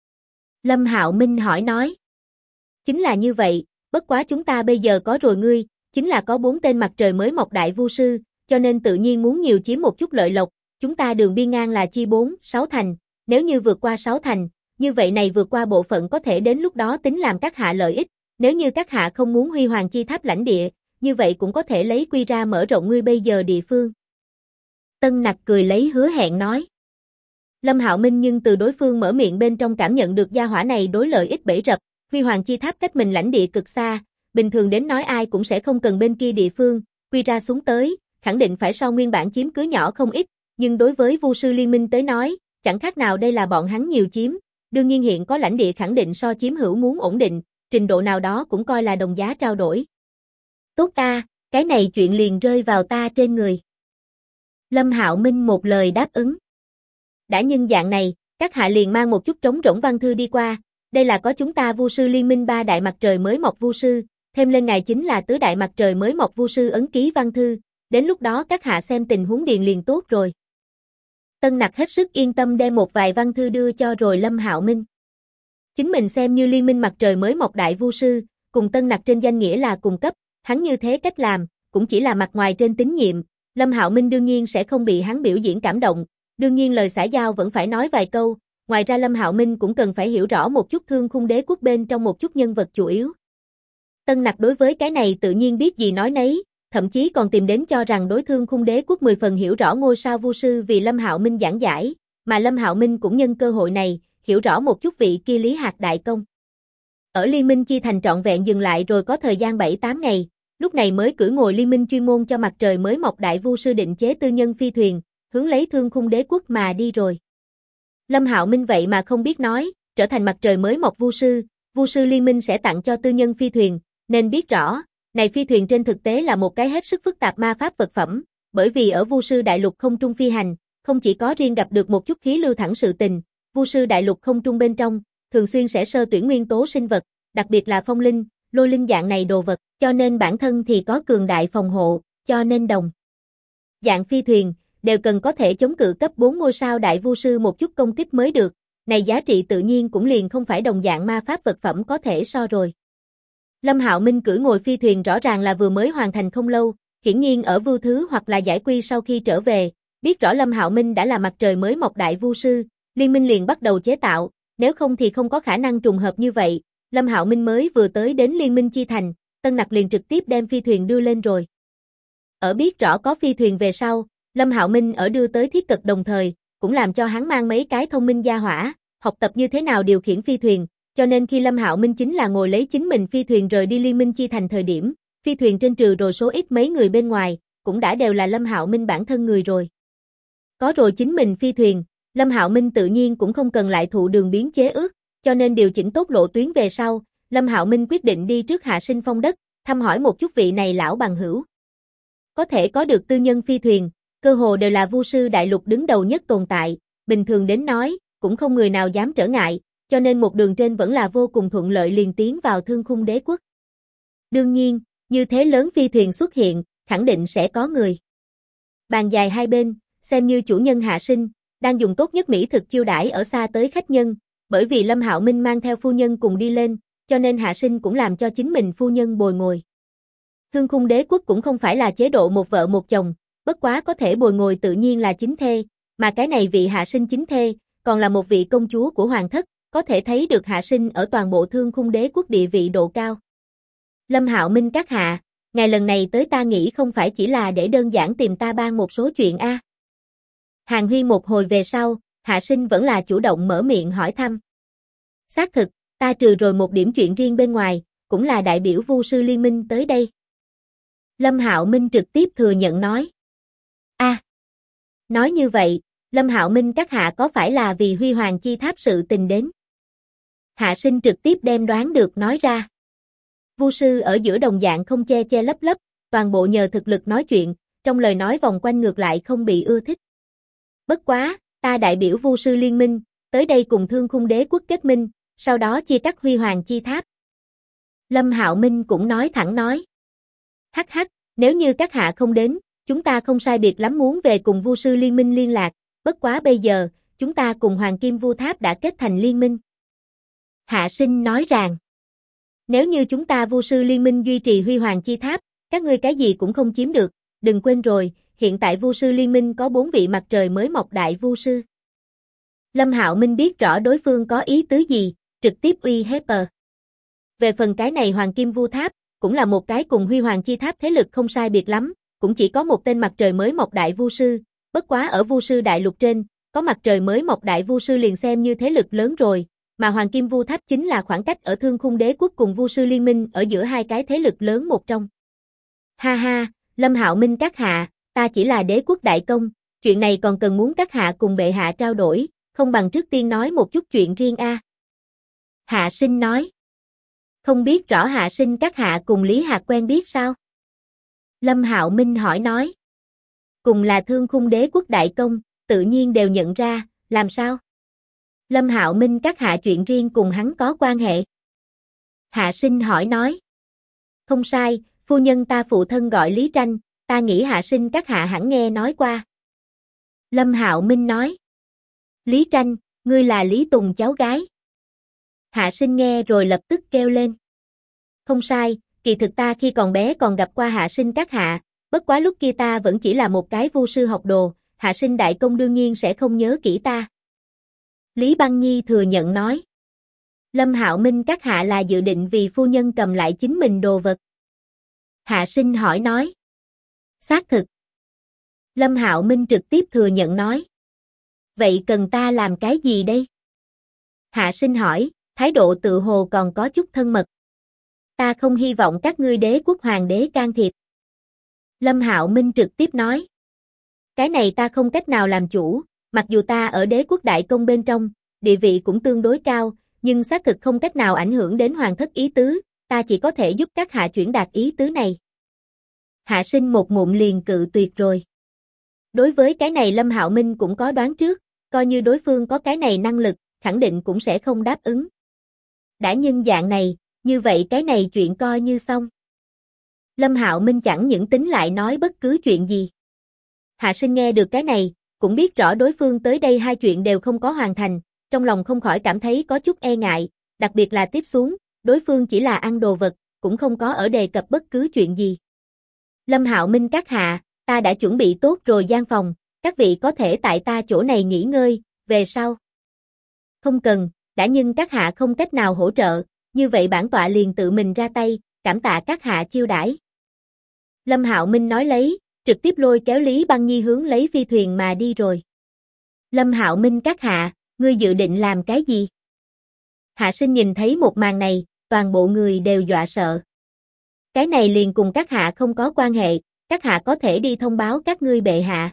Lâm Hạo Minh hỏi nói. Chính là như vậy, bất quá chúng ta bây giờ có rồi ngươi, chính là có 4 tên mặt trời mới mọc đại vu sư, cho nên tự nhiên muốn nhiều chiếm một chút lợi lộc, chúng ta đường biên ngang là chia 4, 6 thành, nếu như vượt qua 6 thành, như vậy này vượt qua bộ phận có thể đến lúc đó tính làm các hạ lợi ích, nếu như các hạ không muốn Huy Hoàng Chi Tháp lãnh địa, như vậy cũng có thể lấy quy ra mở rộng ngươi bây giờ địa phương. Tân Nặc cười lấy hứa hẹn nói. Lâm Hạo Minh nhưng từ đối phương mở miệng bên trong cảm nhận được gia hỏa này đối lợi ích bể rập, Huy Hoàng Chi Tháp cách mình lãnh địa cực xa, bình thường đến nói ai cũng sẽ không cần bên kia địa phương, quy ra xuống tới, khẳng định phải so nguyên bản chiếm cứ nhỏ không ít, nhưng đối với vu sư liên minh tới nói, chẳng khác nào đây là bọn hắn nhiều chiếm, đương nhiên hiện có lãnh địa khẳng định so chiếm hữu muốn ổn định, trình độ nào đó cũng coi là đồng giá trao đổi. Tốt a, cái này chuyện liền rơi vào ta trên người. Lâm Hạo Minh một lời đáp ứng. Đã nhưng dạng này, các hạ liền mang một chút trống rỗng văn thư đi qua, đây là có chúng ta vu sư liên minh 3 đại mặt trời mới mọc vu sư, thêm lên ngài chính là tứ đại mặt trời mới mọc vu sư ấn ký văn thư, đến lúc đó các hạ xem tình huống điền liền tốt rồi. Tân Nặc hết sức yên tâm đem một vài văn thư đưa cho rồi Lâm Hạo Minh. Chính mình xem như liên minh mặt trời mới mọc đại vu sư, cùng Tân Nặc trên danh nghĩa là cùng cấp, hắn như thế cách làm, cũng chỉ là mặt ngoài trên tín nhiệm, Lâm Hạo Minh đương nhiên sẽ không bị hắn biểu diễn cảm động, đương nhiên lời xã giao vẫn phải nói vài câu, ngoài ra Lâm Hạo Minh cũng cần phải hiểu rõ một chút Thương Khung Đế quốc bên trong một chút nhân vật chủ yếu. Tân Nặc đối với cái này tự nhiên biết gì nói nấy, thậm chí còn tìm đến cho rằng đối Thương Khung Đế quốc 10 phần hiểu rõ ngôi sao vu sư vì Lâm Hạo Minh giảng giải, mà Lâm Hạo Minh cũng nhân cơ hội này, hiểu rõ một chút vị kia Lý Hạc đại công. Ở Liên Minh Chi Thành trọn vẹn dừng lại rồi có thời gian 7-8 ngày, lúc này mới cưỡi ngồi liên minh chuyên môn cho mặt trời mới mọc đại vu sư định chế tư nhân phi thuyền, hướng lấy Thương Khung Đế quốc mà đi rồi. Lâm Hạo Minh vậy mà không biết nói, trở thành mặt trời mới mọc vu sư liên minh sẽ tặng cho tư nhân phi thuyền, nên biết rõ, này phi thuyền trên thực tế là một cái hết sức phức tạp ma pháp vật phẩm, bởi vì ở vu sư đại lục không trung phi hành, không chỉ có riêng gặp được một chút khí lưu thẳng sự tình, vu sư đại lục không trung bên trong, thường xuyên sẽ sơ tuyển nguyên tố sinh vật, đặc biệt là phong linh, lôi linh dạng này đồ vật, cho nên bản thân thì có cường đại phòng hộ, cho nên đồng dạng phi thuyền đều cần có thể chống cự cấp 4 ngôi sao đại vu sư một chút công kích mới được, này giá trị tự nhiên cũng liền không phải đồng dạng ma pháp vật phẩm có thể so rồi. Lâm Hạo Minh cưỡi ngồi phi thuyền rõ ràng là vừa mới hoàn thành không lâu, Hiển nhiên ở Vưu Thứ hoặc là Giải Quy sau khi trở về, biết rõ Lâm Hạo Minh đã là mặt trời mới mọc đại vu sư, liên minh liền bắt đầu chế tạo, nếu không thì không có khả năng trùng hợp như vậy. Lâm Hạo Minh mới vừa tới đến liên minh chi thành, Tân Nặc liền trực tiếp đem phi thuyền đưa lên rồi. Ở biết rõ có phi thuyền về sau, Lâm Hạo Minh ở đưa tới thiết cật đồng thời, cũng làm cho hắn mang mấy cái thông minh gia hỏa, học tập như thế nào điều khiển phi thuyền, cho nên khi Lâm Hạo Minh chính là ngồi lấy chính mình phi thuyền rời đi liên minh chi thành thời điểm, phi thuyền trên trừ rồi số ít mấy người bên ngoài, cũng đã đều là Lâm Hạo Minh bản thân người rồi. Có rồi chính mình phi thuyền, Lâm Hạo Minh tự nhiên cũng không cần lại thụ đường biến chế ước, cho nên điều chỉnh tốt lộ tuyến về sau, Lâm Hạo Minh quyết định đi trước Hạ Sinh Phong đất, thăm hỏi một chút vị này lão bằng hữu. Có thể có được tư nhân phi thuyền, cơ hồ đều là vu sư đại lục đứng đầu nhất tồn tại, bình thường đến nói, cũng không người nào dám trở ngại, cho nên một đường trên vẫn là vô cùng thuận lợi liền tiến vào Thương Khung Đế quốc. Đương nhiên, như thế lớn phi thuyền xuất hiện, khẳng định sẽ có người. Bàn dài hai bên, xem như chủ nhân Hạ Sinh, đang dùng tốt nhất mỹ thực chiêu đãi ở xa tới khách nhân, bởi vì Lâm Hạo Minh mang theo phu nhân cùng đi lên, cho nên Hạ Sinh cũng làm cho chính mình phu nhân bồi ngồi. Thương Khung Đế quốc cũng không phải là chế độ một vợ một chồng, bất quá có thể bồi ngồi tự nhiên là chính thê, mà cái này vị Hạ Sinh chính thê, còn là một vị công chúa của hoàng thất, có thể thấy được Hạ Sinh ở toàn bộ Thương Khung Đế quốc địa vị độ cao. Lâm Hạo Minh các hạ, ngài lần này tới ta nghĩ không phải chỉ là để đơn giản tìm ta ban một số chuyện a. Hàn huyên một hồi về sau, Hạ Sinh vẫn là chủ động mở miệng hỏi thăm. Xác thực, ta trừ rồi một điểm chuyện riêng bên ngoài, cũng là đại biểu vu sư liên minh tới đây. Lâm Hạo Minh trực tiếp thừa nhận nói. Nói như vậy, Lâm Hạo Minh các hạ có phải là vì Huy Hoàng Chi Tháp sự tình đến? Hạ Sinh trực tiếp đem đoán được nói ra. Vu sư ở giữa đồng dạng không che che lấp lấp, toàn bộ nhờ thực lực nói chuyện, trong lời nói vòng quanh ngược lại không bị ưa thích. Bất quá, ta đại biểu vu sư liên minh, tới đây cùng Thương Khung Đế quốc kết minh, sau đó chia cắt Huy Hoàng Chi Tháp. Lâm Hạo Minh cũng nói thẳng nói. Hắc hắc, nếu như các hạ không đến, chúng ta không sai biệt lắm muốn về cùng vu sư liên minh liên lạc, bất quá bây giờ, chúng ta cùng Hoàng Kim Vu Tháp đã kết thành liên minh. Hạ Sinh nói rằng, nếu như chúng ta vu sư liên minh duy trì Huy Hoàng Chi Tháp, các ngươi cái gì cũng không chiếm được, đừng quên rồi, hiện tại vu sư liên minh có 4 vị mặt trời mới mọc đại vu sư. Lâm Hạo Minh biết rõ đối phương có ý tứ gì, trực tiếp uy hiếp. Về phần cái này Hoàng Kim Vu Tháp, cũng là một cái cùng Huy Hoàng Chi Tháp thế lực không sai biệt lắm, cũng chỉ có một tên mặt trời mới mọc đại vu sư, bất quá ở vu sư đại lục trên, có mặt trời mới mọc đại vu sư liền xem như thế lực lớn rồi, mà Hoàng Kim Vu Tháp chính là khoảng cách ở Thương Khung Đế quốc cùng vu sư liên minh ở giữa hai cái thế lực lớn một trong. Ha ha, Lâm Hạo Minh các hạ, ta chỉ là đế quốc đại công, chuyện này còn cần muốn các hạ cùng bệ hạ trao đổi, không bằng trước tiên nói một chút chuyện riêng a. Hạ Sinh nói. Không biết rõ Hạ Sinh các hạ cùng Lý Hạc quen biết sao? Lâm Hạo Minh hỏi nói. Cùng là Thương Khung Đế quốc đại công, tự nhiên đều nhận ra, làm sao? Lâm Hạo Minh các hạ chuyện riêng cùng hắn có quan hệ. Hạ Sinh hỏi nói. Không sai, phu nhân ta phụ thân gọi Lý Tranh, ta nghĩ Hạ Sinh các hạ hẳn nghe nói qua. Lâm Hạo Minh nói. Lý Tranh, ngươi là Lý Tùng cháu gái. Hạ Sinh nghe rồi lập tức kêu lên. Không sai, kỳ thực ta khi còn bé còn gặp qua Hạ Sinh các hạ, bất quá lúc kia ta vẫn chỉ là một cái vu sư học đồ, Hạ Sinh đại công đương nhiên sẽ không nhớ kỹ ta. Lý Băng Nhi thừa nhận nói. Lâm Hạo Minh các hạ là dự định vì phu nhân cầm lại chính mình đồ vật. Hạ Sinh hỏi nói. Xác thực. Lâm Hạo Minh trực tiếp thừa nhận nói. Vậy cần ta làm cái gì đây? Hạ Sinh hỏi, thái độ tự hồ còn có chút thân mật. Ta không hy vọng các ngươi đế quốc hoàng đế can thiệp. Lâm Hạo Minh trực tiếp nói. Cái này ta không cách nào làm chủ, mặc dù ta ở đế quốc đại công bên trong, địa vị cũng tương đối cao, nhưng xác thực không cách nào ảnh hưởng đến hoàng thất ý tứ, ta chỉ có thể giúp các hạ chuyển đạt ý tứ này. Hạ Sinh một ngụm liền cự tuyệt rồi. Đối với cái này Lâm Hạo Minh cũng có đoán trước, coi như đối phương có cái này năng lực, khẳng định cũng sẽ không đáp ứng. Đã nhân dạng này, như vậy cái này chuyện coi như xong. Lâm Hạo Minh chẳng những tính lại nói bất cứ chuyện gì. Hạ Sinh nghe được cái này, cũng biết rõ đối phương tới đây hai chuyện đều không có hoàn thành, trong lòng không khỏi cảm thấy có chút e ngại, đặc biệt là tiếp xuống, đối phương chỉ là ăn đồ vật, cũng không có ở đề cập bất cứ chuyện gì. Lâm Hạo Minh các hạ, ta đã chuẩn bị tốt rồi gian phòng, các vị có thể tại ta chỗ này nghỉ ngơi, về sau. Không cần, đã nhưng các hạ không cách nào hỗ trợ, như vậy bản tọa liền tự mình ra tay, cảm tạ các hạ chiêu đãi. Lâm Hạo Minh nói lấy, trực tiếp lôi kéo Lý Băng Nhi hướng lấy phi thuyền mà đi rồi. Lâm Hạo Minh các hạ, ngươi dự định làm cái gì? Hạ Sinh nhìn thấy một màn này, toàn bộ người đều dọa sợ. Cái này liền cùng các hạ không có quan hệ, các hạ có thể đi thông báo các ngươi bệ hạ.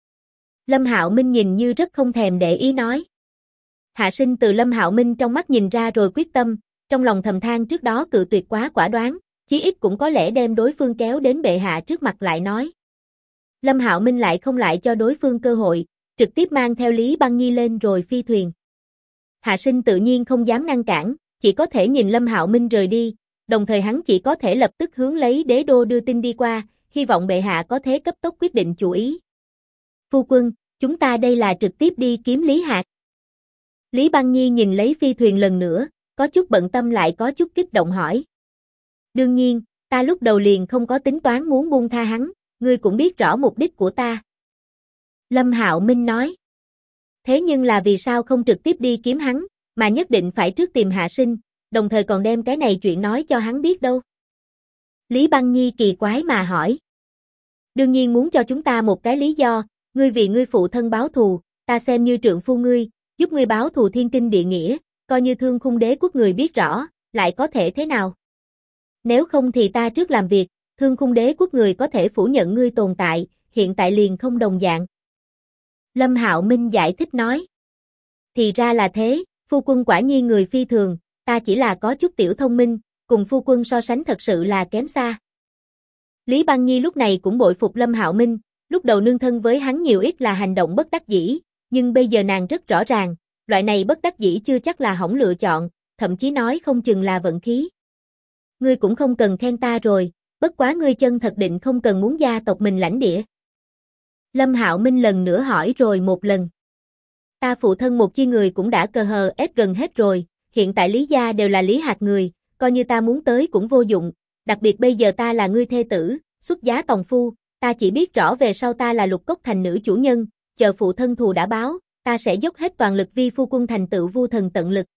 Lâm Hạo Minh nhìn như rất không thèm để ý nói. Hạ Sinh từ Lâm Hạo Minh trong mắt nhìn ra rồi quyết tâm, trong lòng thầm than trước đó cự tuyệt quá quả đoán, chí ít cũng có lẽ đem đối phương kéo đến bệ hạ trước mặt lại nói. Lâm Hạo Minh lại không lại cho đối phương cơ hội, trực tiếp mang theo Lý Băng Nhi lên rồi phi thuyền. Hạ Sinh tự nhiên không dám ngăn cản, chỉ có thể nhìn Lâm Hạo Minh rời đi, đồng thời hắn chỉ có thể lập tức hướng lấy đế đô đưa tin đi qua, hy vọng bệ hạ có thể cấp tốc quyết định chủ ý. Phu quân, chúng ta đây là trực tiếp đi kiếm Lý Hạc. Lý Băng Nhi nhìn lấy phi thuyền lần nữa, có chút bận tâm lại có chút kích động hỏi. Đương nhiên, ta lúc đầu liền không có tính toán muốn buông tha hắn, ngươi cũng biết rõ mục đích của ta. Lâm Hạo Minh nói. Thế nhưng là vì sao không trực tiếp đi kiếm hắn, mà nhất định phải trước tìm Hạ Sinh, đồng thời còn đem cái này chuyện nói cho hắn biết đâu? Lý Băng Nhi kỳ quái mà hỏi. Đương nhiên muốn cho chúng ta một cái lý do, ngươi vì ngươi phụ thân báo thù, ta xem như trượng phu ngươi, giúp ngươi báo thù thiên kinh địa nghĩa, coi như Thương Khung Đế quốc người biết rõ, lại có thể thế nào? Nếu không thì ta trước làm việc, Thương Khung Đế quốc người có thể phủ nhận ngươi tồn tại, hiện tại liền không đồng dạng. Lâm Hạo Minh giải thích nói. Thì ra là thế, phu quân quả nhiên người phi thường, ta chỉ là có chút tiểu thông minh, cùng phu quân so sánh thật sự là kém xa. Lý Băng Nhi lúc này cũng bội phục Lâm Hạo Minh, lúc đầu nương thân với hắn nhiều ít là hành động bất đắc dĩ, nhưng bây giờ nàng rất rõ ràng, loại này bất đắc dĩ chưa chắc là hỏng lựa chọn, thậm chí nói không chừng là vận khí. Ngươi cũng không cần khen ta rồi, bất quá ngươi chân thật định không cần muốn gia tộc mình lãnh địa. Lâm Hạo Minh lần nữa hỏi rồi một lần. Ta phụ thân một chi người cũng đã cờ hờ ép gần hết rồi, hiện tại Lý gia đều là Lý Hạc người, coi như ta muốn tới cũng vô dụng, đặc biệt bây giờ ta là ngươi thê tử, xuất giá tòng phu, ta chỉ biết rõ về sau ta là Lục Cốc thành nữ chủ nhân, chờ phụ thân thù đã báo, ta sẽ dốc hết toàn lực vi phu quân thành tựu vu thần tận lực.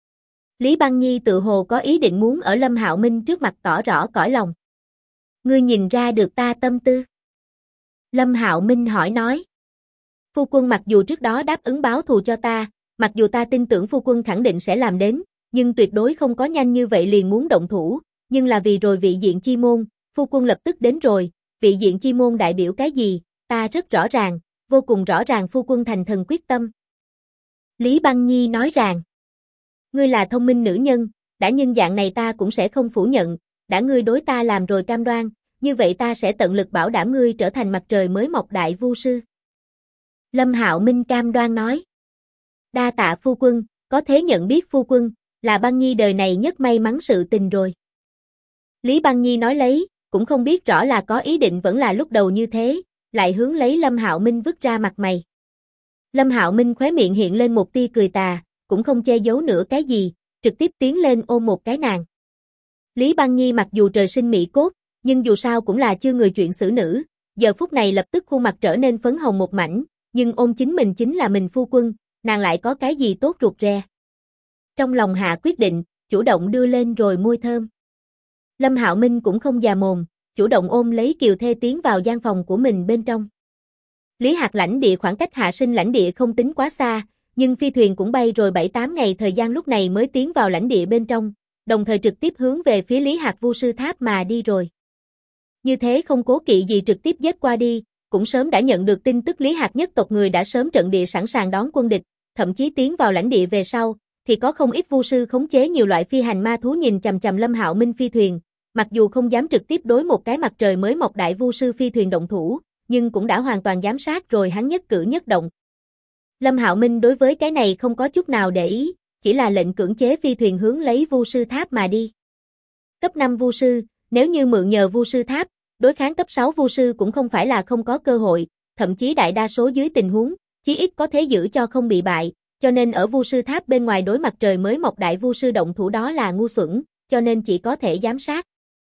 Lý Băng Nhi tự hồ có ý định muốn ở Lâm Hạo Minh trước mặt tỏ rõ cõi lòng. Ngươi nhìn ra được ta tâm tư? Lâm Hạo Minh hỏi nói. Phu quân mặc dù trước đó đáp ứng báo thù cho ta, mặc dù ta tin tưởng phu quân khẳng định sẽ làm đến, nhưng tuyệt đối không có nhanh như vậy liền muốn động thủ, nhưng là vì rồi vị diện chi môn, phu quân lập tức đến rồi, vị diện chi môn đại biểu cái gì, ta rất rõ ràng, vô cùng rõ ràng phu quân thành thần quyết tâm. Lý Băng Nhi nói rằng, ngươi là thông minh nữ nhân, đã nhân dạng này ta cũng sẽ không phủ nhận, đã ngươi đối ta làm rồi cam đoan, như vậy ta sẽ tận lực bảo đảm ngươi trở thành mặt trời mới mọc đại vu sư. Lâm Hạo Minh cam đoan nói. Đa tạ phu quân, có thế nhận biết phu quân, là Băng Nhi đời này nhất may mắn sự tình rồi. Lý Băng Nhi nói lấy, cũng không biết rõ là có ý định vẫn là lúc đầu như thế, lại hướng lấy Lâm Hạo Minh vứt ra mặt mày. Lâm Hạo Minh khóe miệng hiện lên một tia cười tà, cũng không che giấu nữa cái gì, trực tiếp tiến lên ôm một cái nàng. Lý Băng Nhi mặc dù trời sinh mỹ cốt, nhưng dù sao cũng là chưa người chuyện xử nữ, giờ phút này lập tức khuôn mặt trở nên phấn hồng một mảnh, nhưng ôm chính là mình phu quân, nàng lại có cái gì tốt ruột rè. Trong lòng hạ quyết định, chủ động đưa lên rồi môi thơm. Lâm Hạo Minh cũng không già mồm, chủ động ôm lấy Kiều Thê tiến vào gian phòng của mình bên trong. Lý Hạc lãnh địa khoảng cách Hạ Sinh lãnh địa không tính quá xa, nhưng phi thuyền cũng bay rồi 7-8 ngày thời gian lúc này mới tiến vào lãnh địa bên trong, đồng thời trực tiếp hướng về phía Lý Hạc Vu Sư Tháp mà đi rồi. Như thế không cố kỵ gì trực tiếp giết qua đi, cũng sớm đã nhận được tin tức Lý Hạc nhất tộc người đã sớm trận địa sẵn sàng đón quân địch, thậm chí tiến vào lãnh địa về sau, thì có không ít vu sư khống chế nhiều loại phi hành ma thú nhìn chằm chằm Lâm Hạo Minh phi thuyền, mặc dù không dám trực tiếp đối một cái mặt trời mới mọc đại vu sư phi thuyền động thủ, nhưng cũng đã hoàn toàn giám sát rồi hắn nhất cử nhất động. Lâm Hạo Minh đối với cái này không có chút nào để ý, chỉ là lệnh cưỡng chế phi thuyền hướng lấy Vu Sư Tháp mà đi. Cấp 5 vu sư, nếu như mượn nhờ Vu Sư Tháp, đối kháng cấp 6 vu sư cũng không phải là không có cơ hội, thậm chí đại đa số dưới tình huống, chí ít có thể giữ cho không bị bại, cho nên ở Vu Sư Tháp bên ngoài đối mặt trời mới mọc đại vu sư động thủ đó là ngu xuẩn, cho nên chỉ có thể giám sát.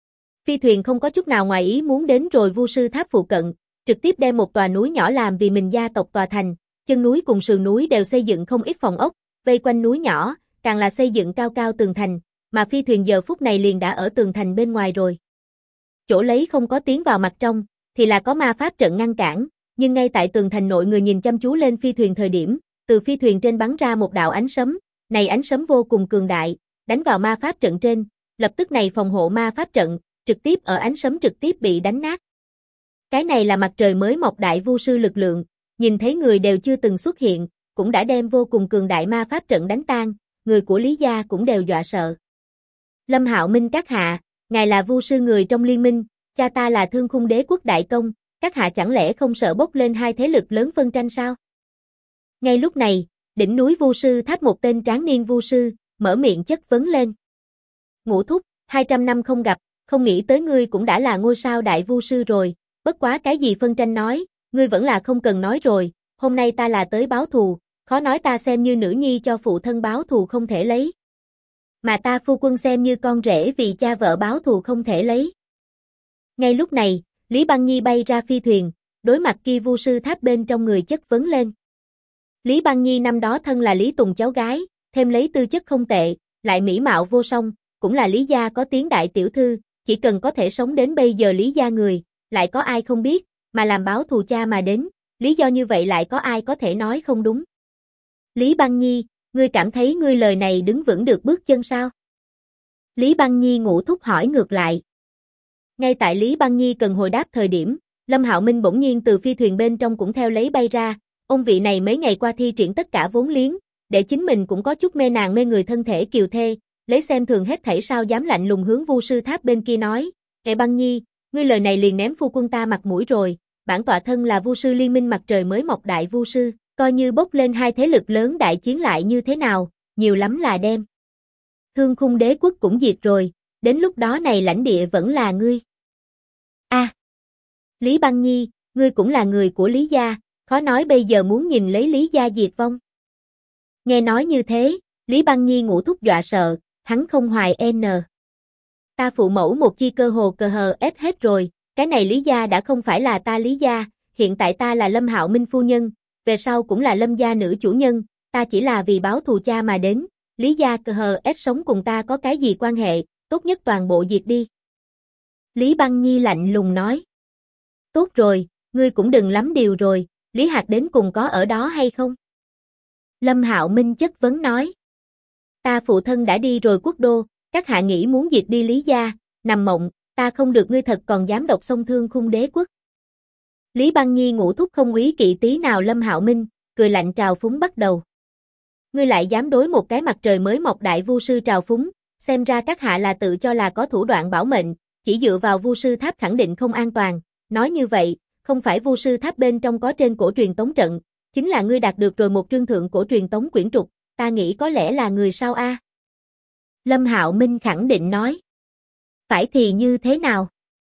Phi thuyền không có chút nào ngoài ý muốn đến rồi vu sư tháp phụ cận, trực tiếp đem một tòa núi nhỏ làm vì mình gia tộc tòa thành, chân núi cùng sườn núi đều xây dựng không ít phòng ốc, vây quanh núi nhỏ, càng là xây dựng cao cao tường thành, mà phi thuyền giờ phút này liền đã ở tường thành bên ngoài rồi. Chỗ lấy không có tiến vào mặt trong, thì là có ma pháp trận ngăn cản, nhưng ngay tại tường thành nội người nhìn chăm chú lên phi thuyền thời điểm, từ phi thuyền trên bắn ra một đạo ánh sấm, này ánh sấm vô cùng cường đại, đánh vào ma pháp trận trên, lập tức này phòng hộ ma pháp trận, trực tiếp ở ánh sấm trực tiếp bị đánh nát. Cái này là mặt trời mới mọc đại vu sư lực lượng, nhìn thấy người đều chưa từng xuất hiện, cũng đã đem vô cùng cường đại ma pháp trận đánh tan, người của Lý gia cũng đều dọa sợ. Lâm Hạo Minh các hạ, ngài là vu sư người trong liên minh, cha ta là Thương Khung Đế quốc đại công, các hạ chẳng lẽ không sợ bốc lên hai thế lực lớn phân tranh sao? Ngay lúc này, đỉnh núi vu sư tháp một tên tráng niên vu sư, mở miệng chất vấn lên. Ngũ thúc, 200 năm không gặp, không nghĩ tới ngươi cũng đã là ngôi sao đại vu sư rồi, bất quá cái gì phân tranh nói, ngươi vẫn là không cần nói rồi, hôm nay ta là tới báo thù, khó nói ta xem như nữ nhi cho phụ thân báo thù không thể lấy. Mà ta phu quân xem như con rể vì cha vợ báo thù không thể lấy. Ngay lúc này, Lý Băng Nhi bay ra phi thuyền, đối mặt kia vu sư tháp bên trong người chất vấn lên. Lý Băng Nhi năm đó thân là Lý Tùng cháu gái, thêm lấy tư chất không tệ, lại mỹ mạo vô song, cũng là Lý gia có tiếng đại tiểu thư, chỉ cần có thể sống đến bây giờ Lý gia người, lại có ai không biết, mà làm báo thù cha mà đến, lý do như vậy lại có ai có thể nói không đúng. Lý Băng Nhi, ngươi cảm thấy ngươi lời này đứng vững được bước chân sao? Lý Băng Nhi ngũ thúc hỏi ngược lại. Ngay tại Lý Băng Nhi cần hồi đáp thời điểm, Lâm Hạo Minh bỗng nhiên từ phi thuyền bên trong cũng theo lấy bay ra, ông vị này mấy ngày qua thi triển tất cả vốn liếng, để chính mình cũng có chút mê nàng mê người thân thể kiều thê, lấy xem thường hết thảy sao dám lạnh lùng hướng vu sư tháp bên kia nói, "Ê Băng Nhi, ngươi lời này liền ném phu quân ta mặt mũi rồi, bản tọa thân là vu sư liên minh mặt trời mới mọc đại vu sư, coi như bốc lên hai thế lực lớn đại chiến lại như thế nào, nhiều lắm là đem Thương Khung Đế quốc cũng diệt rồi, đến lúc đó này lãnh địa vẫn là ngươi." A, Lý Băng Nhi, ngươi cũng là người của Lý gia, khó nói bây giờ muốn nhìn lấy Lý gia diệt vong. Nghe nói như thế, Lý Băng Nhi ngũ thúc dọa sợ, hắn không hoài n. Ta phụ mẫu một chi cơ hồ cờ hờ ép hết rồi, cái này Lý gia đã không phải là ta Lý gia, hiện tại ta là Lâm Hạo Minh phu nhân, về sau cũng là Lâm gia nữ chủ nhân, ta chỉ là vì báo thù cha mà đến, Lý gia cờ hờ ép sống cùng ta có cái gì quan hệ, tốt nhất toàn bộ diệt đi. Lý Băng Nhi lạnh lùng nói. Tốt rồi, ngươi cũng đừng lắm điều rồi, Lý Hạc đến cùng có ở đó hay không? Lâm Hạo Minh chất vấn nói. Ta phụ thân đã đi rồi quốc đô, các hạ nghĩ muốn diệt đi Lý gia, nằm mộng, ta không được ngươi thật còn dám độc xông Thương Khung Đế quốc. Lý Băng Nhi ngũ thúc không úy kỵ tí nào Lâm Hạo Minh, cười lạnh trào phúng bắt đầu. Ngươi lại dám đối một cái mặt trời mới mọc đại vu sư trào phúng, xem ra các hạ là tự cho là có thủ đoạn bảo mệnh, chỉ dựa vào vu sư tháp khẳng định không an toàn, nói như vậy, không phải vu sư tháp bên trong có trên cổ truyền tống trận, chính là ngươi đạt được rồi một trương thượng cổ truyền tống quyển trục, ta nghĩ có lẽ là người sao a? Lâm Hạo Minh khẳng định nói. Phải thì như thế nào?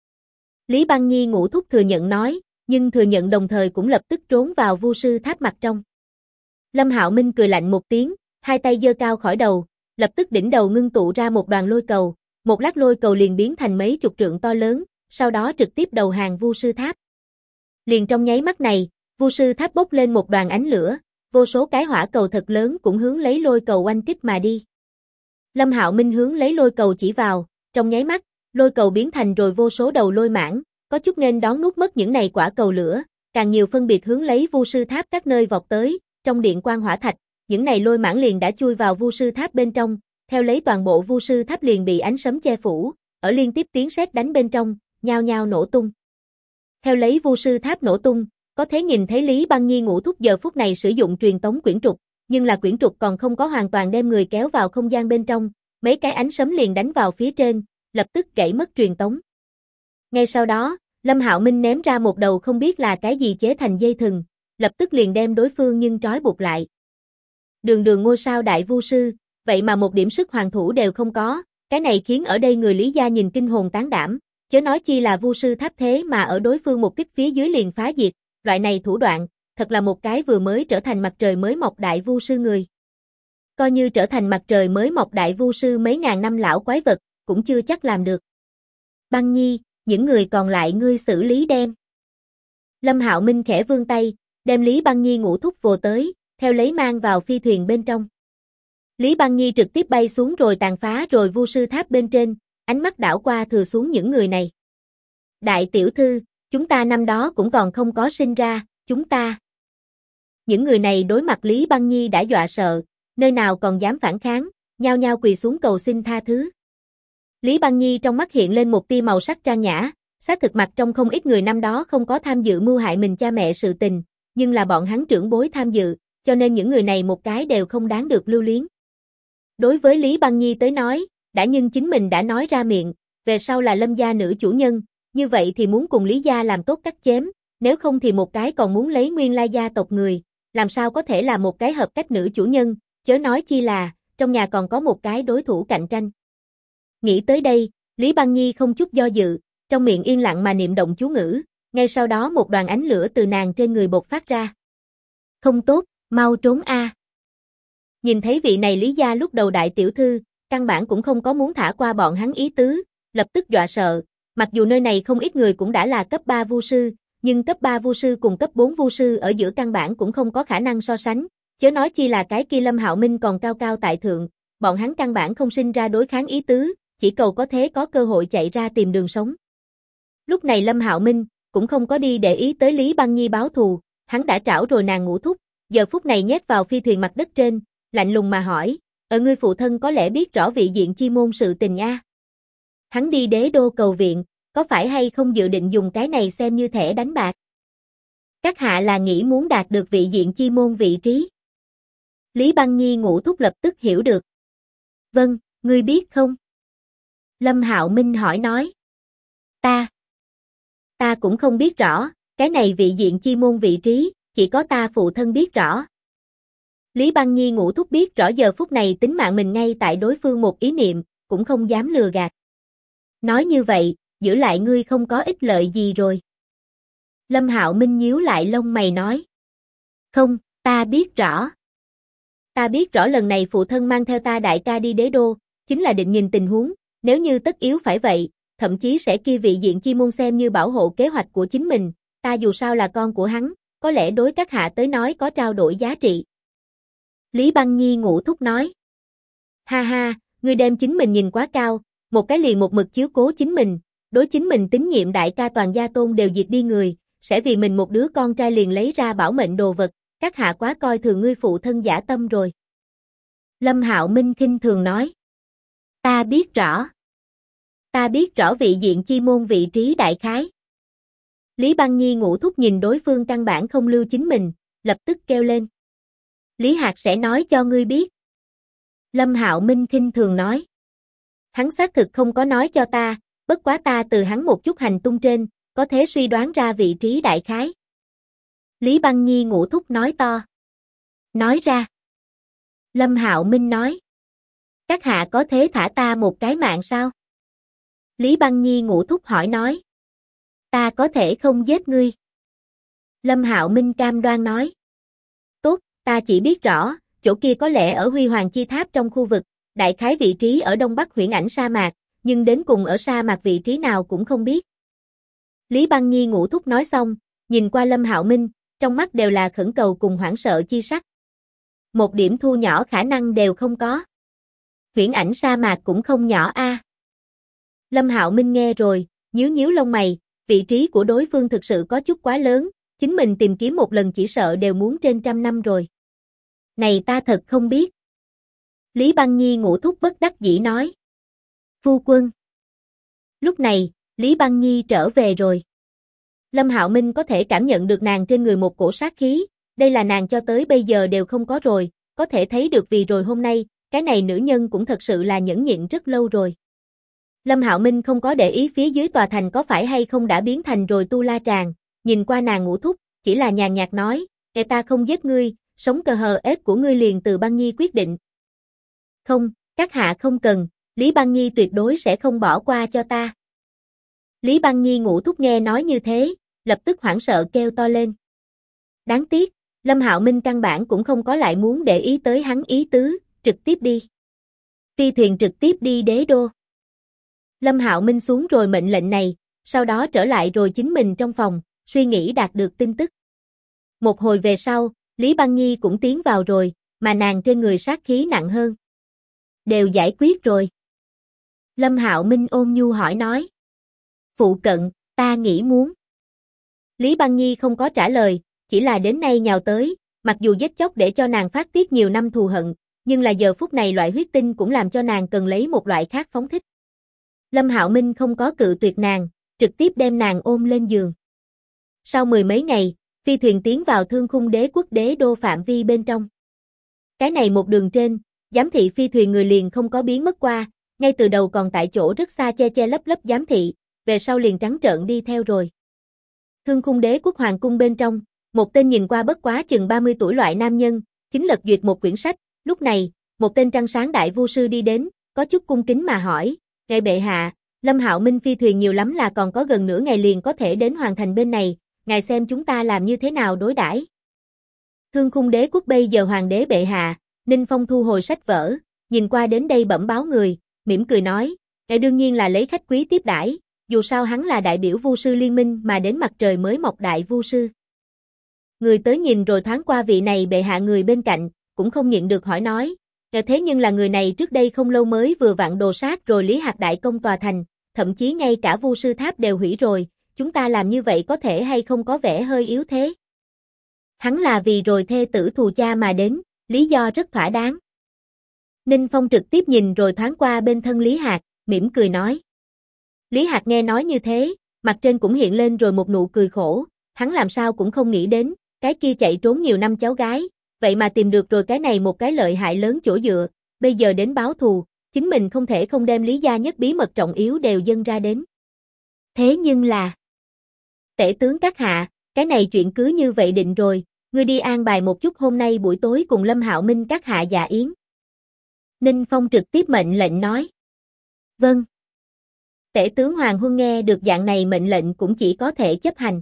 Lý Băng Nhi ngũ thúc thừa nhận nói, nhưng thừa nhận đồng thời cũng lập tức trốn vào vu sư tháp mặt trong. Lâm Hạo Minh cười lạnh một tiếng, hai tay giơ cao khỏi đầu, lập tức đỉnh đầu ngưng tụ ra một đoàn lôi cầu, một lát lôi cầu liền biến thành mấy chục trượng to lớn, sau đó trực tiếp đầu hàng vu sư tháp. Liền trong nháy mắt này, vu sư tháp bốc lên một đoàn ánh lửa, vô số cái hỏa cầu thật lớn cũng hướng lấy lôi cầu oanh kích mà đi. Lâm Hạo Minh hướng lấy lôi cầu chỉ vào, trong nháy mắt, lôi cầu biến thành rồi vô số đầu lôi mãng, có chút nên đón nuốt mất những này quả cầu lửa, càng nhiều phân biệt hướng lấy vu sư tháp các nơi vọt tới, trong điện quang hỏa thạch, những này lôi mãng liền đã chui vào vu sư tháp bên trong, theo lấy toàn bộ vu sư tháp liền bị ánh sấm che phủ, ở liên tiếp tiếng sét đánh bên trong, nhao nhao nổ tung. Theo lấy vu sư tháp nổ tung, có thể nhìn thấy Lý Băng Nhi ngũ thúc giờ phút này sử dụng truyền tống quyển trục, nhưng là quyển trục còn không có hoàn toàn đem người kéo vào không gian bên trong, mấy cái ánh sấm liền đánh vào phía trên, lập tức gãy mất truyền tống. Ngay sau đó, Lâm Hạo Minh ném ra một đầu không biết là cái gì chế thành dây thừng, lập tức liền đem đối phương nhưng trói buộc lại. Đường đường ngôi sao đại vu sư, vậy mà một điểm sức hoàn thủ đều không có, cái này khiến ở đây người Lý gia nhìn kinh hồn tán đảm, chớ nói chi là vu sư tháp thế mà ở đối phương một kích phía dưới liền phá diệt, loại này thủ đoạn, thật là một cái vừa mới trở thành mặt trời mới mọc đại vu sư người. Coi như trở thành mặt trời mới mọc đại vu sư mấy ngàn năm lão quái vật, cũng chưa chắc làm được. Băng Nhi, những người còn lại ngươi xử lý đem. Lâm Hạo Minh khẽ vươn tay, đem Lý Băng Nhi ngũ thúc vồ tới, theo lấy mang vào phi thuyền bên trong. Lý Băng Nhi trực tiếp bay xuống rồi tàn phá rồi vu sư tháp bên trên, ánh mắt đảo qua thừa xuống những người này. Đại tiểu thư, chúng ta năm đó cũng còn không có sinh ra, chúng ta. Những người này đối mặt Lý Băng Nhi đã dọa sợ, nơi nào còn dám phản kháng, nhao nhao quỳ xuống cầu xin tha thứ. Lý Băng Nhi trong mắt hiện lên một tia màu sắc trang nhã, xác thực mặt trong không ít người năm đó không có tham dự mưu hại mình cha mẹ sự tình, nhưng là bọn hắn trưởng bối tham dự, cho nên những người này một cái đều không đáng được lưu luyến. Đối với Lý Băng Nhi tới nói, đã nhưng chính mình đã nói ra miệng, về sau là Lâm gia nữ chủ nhân, như vậy thì muốn cùng Lý gia làm tốt cắt chém, nếu không thì một cái còn muốn lấy nguyên lai gia tộc người, làm sao có thể là một cái hợp cách nữ chủ nhân, chớ nói chi là, trong nhà còn có một cái đối thủ cạnh tranh. Nghĩ tới đây, Lý Băng Nhi không chút do dự, trong miệng yên lặng mà niệm động chú ngữ, ngay sau đó một đoàn ánh lửa từ nàng trên người bộc phát ra. Không tốt, mau trốn a. Nhìn thấy vị này Lý gia lúc đầu đại tiểu thư, căn bản cũng không có muốn thả qua bọn hắn ý tứ, lập tức dọa sợ, mặc dù nơi này không ít người cũng đã là cấp 3 vu sư, nhưng cấp 3 vu sư cùng cấp 4 vu sư ở giữa căn bản cũng không có khả năng so sánh, chớ nói chi là cái kia Lâm Hạo Minh còn cao cao tại thượng, bọn hắn căn bản không sinh ra đối kháng ý tứ, chỉ cầu có thế có cơ hội chạy ra tìm đường sống. Lúc này Lâm Hạo Minh cũng không có đi để ý tới Lý Băng Nhi báo thù, hắn đã trảo rồi nàng ngũ thúc, giờ phút này nhét vào phi thuyền mặt đất trên, lạnh lùng mà hỏi, ở ngươi phụ thân có lẽ biết rõ vị diện chi môn sự tình a? Hắn đi đế đô cầu viện, có phải hay không dự định dùng cái này xem như thẻ đánh bạc? Các hạ là nghĩ muốn đạt được vị diện chi môn vị trí. Lý Băng Nhi ngũ thúc lập tức hiểu được. Vâng, ngươi biết không? Lâm Hạo Minh hỏi nói. Ta cũng không biết rõ, cái này vị diện chi môn vị trí, chỉ có ta phụ thân biết rõ. Lý Băng Nhi ngũ thúc biết rõ giờ phút này tính mạng mình ngay tại đối phương một ý niệm, cũng không dám lừa gạt. Nói như vậy, giữ lại ngươi không có ích lợi gì rồi. Lâm Hạo Minh nhíu lại lông mày nói. Không, ta biết rõ. Ta biết rõ lần này phụ thân mang theo ta đại ca đi đế đô, chính là định nhìn tình huống, nếu như tất yếu phải vậy, thậm chí sẽ kia vị diện chi môn xem như bảo hộ kế hoạch của chính mình, ta dù sao là con của hắn, có lẽ đối các hạ tới nói có trao đổi giá trị. Lý Băng Nhi ngũ thúc nói. Ha ha, ngươi đem chính mình nhìn quá cao, một cái liền một mực chiếu cố chính mình, đối chính mình tín nhiệm đại ca toàn gia tôn đều diệt đi người, sẽ vì mình một đứa con trai liền lấy ra bảo mệnh đồ vật, các hạ quá coi thường ngươi phụ thân giả tâm rồi. Lâm Hạo Minh khinh thường nói. Ta biết rõ. Ta biết rõ vị diện chi môn vị trí đại khái. Lý Băng Nhi ngũ thúc nhìn đối phương căn bản không lưu chính mình, lập tức kêu lên. Lý Hạc sẽ nói cho ngươi biết. Lâm Hạo Minh khinh thường nói. Hắn xác thực không có nói cho ta, bất quá ta từ hắn một chút hành tung trên, có thể suy đoán ra vị trí đại khái. Lý Băng Nhi ngũ thúc nói to. Nói ra. Lâm Hạo Minh nói. Các hạ có thể thả ta một cái mạng sao? Lý Băng Nhi ngũ thúc hỏi nói. Ta có thể không giết ngươi. Lâm Hạo Minh cam đoan nói. Tốt, ta chỉ biết rõ, chỗ kia có lẽ ở Huy Hoàng Chi Tháp trong khu vực, đại khái vị trí ở Đông Bắc Huyễn Ảnh sa mạc, nhưng đến cùng ở sa mạc vị trí nào cũng không biết. Lý Băng Nhi ngũ thúc nói xong, nhìn qua Lâm Hạo Minh, trong mắt đều là khẩn cầu cùng hoảng sợ chi sắc. Một điểm thu nhỏ khả năng đều không có. Huyễn Ảnh sa mạc cũng không nhỏ a. Lâm Hạo Minh nghe rồi, nhíu nhíu lông mày, vị trí của đối phương thực sự có chút quá lớn, chính mình tìm kiếm một lần chỉ sợ đều muốn trên 100 năm rồi. Này ta thật không biết. Lý Băng Nhi ngũ thúc bất đắc dĩ nói. Phu quân. Lúc này, Lý Băng Nhi trở về rồi. Lâm Hạo Minh có thể cảm nhận được nàng trên người một cổ sát khí, đây là nàng cho tới bây giờ đều không có rồi, có thể thấy được vì rồi hôm nay, cái này nữ nhân cũng thật sự là nhẫn nhịn rất lâu rồi. Lâm Hạo Minh không có để ý phía dưới tòa thành có phải hay không đã biến thành rồi tu la tràng, nhìn qua nàng ngũ thúc, chỉ là nhàn nhạt nói, ta không giết ngươi, sống cờ hờ ết của ngươi liền từ Băng Nhi quyết định. Không, các hạ không cần, Lý Băng Nhi tuyệt đối sẽ không bỏ qua cho ta. Lý Băng Nhi ngũ thúc nghe nói như thế, lập tức hoảng sợ kêu to lên. Đáng tiếc, Lâm Hạo Minh căn bản cũng không có lại muốn để ý tới hắn ý tứ, trực tiếp đi. Phi thuyền trực tiếp đi đế đô. Lâm Hạo Minh xuống rồi mệnh lệnh này, sau đó trở lại rồi chính mình trong phòng, suy nghĩ đạt được tin tức. Một hồi về sau, Lý Băng Nhi cũng tiến vào rồi, mà nàng trên người sát khí nặng hơn. Đều giải quyết rồi. Lâm Hạo Minh ôn nhu hỏi nói. Phụ cận, ta nghĩ muốn. Lý Băng Nhi không có trả lời, chỉ là đến nay nhào tới, mặc dù giết chóc để cho nàng phát tiết nhiều năm thù hận, nhưng là giờ phút này loại huyết tinh cũng làm cho nàng cần lấy một loại khác phóng thích. Lâm Hạo Minh không có cự tuyệt nàng, trực tiếp đem nàng ôm lên giường. Sau mười mấy ngày, phi thuyền tiến vào Thương Khung Đế quốc đế đô phạm vi bên trong. Cái này một đường trên, giám thị phi thuyền người liền không có biến mất qua, ngay từ đầu còn tại chỗ rất xa che che lấp lấp giám thị, về sau liền trắng trợn đi theo rồi. Thương Khung Đế quốc hoàng cung bên trong, một tên nhìn qua bất quá chừng 30 tuổi loại nam nhân, chính lật duyệt một quyển sách, lúc này, một tên trăng sáng đại vu sư đi đến, có chút cung kính mà hỏi, ngài bệ hạ, Lâm Hạo Minh phi thuyền nhiều lắm là còn có gần nửa ngày liền có thể đến hoàn thành bên này, ngài xem chúng ta làm như thế nào đối đãi. Thương Khung Đế quốc bây giờ hoàng đế bệ hạ, Ninh Phong thu hồi sách vở, nhìn qua đến đây bẩm báo người, mỉm cười nói, ngài đương nhiên là lấy khách quý tiếp đãi, dù sao hắn là đại biểu vu sư liên minh mà đến mặt trời mới mọc đại vu sư. Người tới nhìn rồi thoáng qua vị này bệ hạ người bên cạnh, cũng không nhịn được hỏi nói, thế nhưng là người này trước đây không lâu mới vừa vặn đồ sát rồi Lý Hạc đại công tòa thành, thậm chí ngay cả vu sư tháp đều hủy rồi, chúng ta làm như vậy có thể hay không có vẻ hơi yếu thế. Hắn là vì rồi thê tử thù cha mà đến, lý do rất thỏa đáng. Ninh Phong trực tiếp nhìn rồi thoáng qua bên thân Lý Hạc, mỉm cười nói. Lý Hạc nghe nói như thế, mặt trên cũng hiện lên rồi một nụ cười khổ, hắn làm sao cũng không nghĩ đến, cái kia chạy trốn nhiều năm cháu gái, vậy mà tìm được rồi cái này một cái lợi hại lớn chỗ dựa, bây giờ đến báo thù, chính mình không thể không đem lý gia nhất bí mật trọng yếu đều dâng ra đến. Thế nhưng là, tể tướng các hạ, cái này chuyện cứ như vậy định rồi, ngươi đi an bài một chút hôm nay buổi tối cùng Lâm Hạo Minh các hạ dạ yến. Ninh Phong trực tiếp mệnh lệnh nói. Vâng. Tể tướng Hoàng Huân nghe được dạng này mệnh lệnh cũng chỉ có thể chấp hành.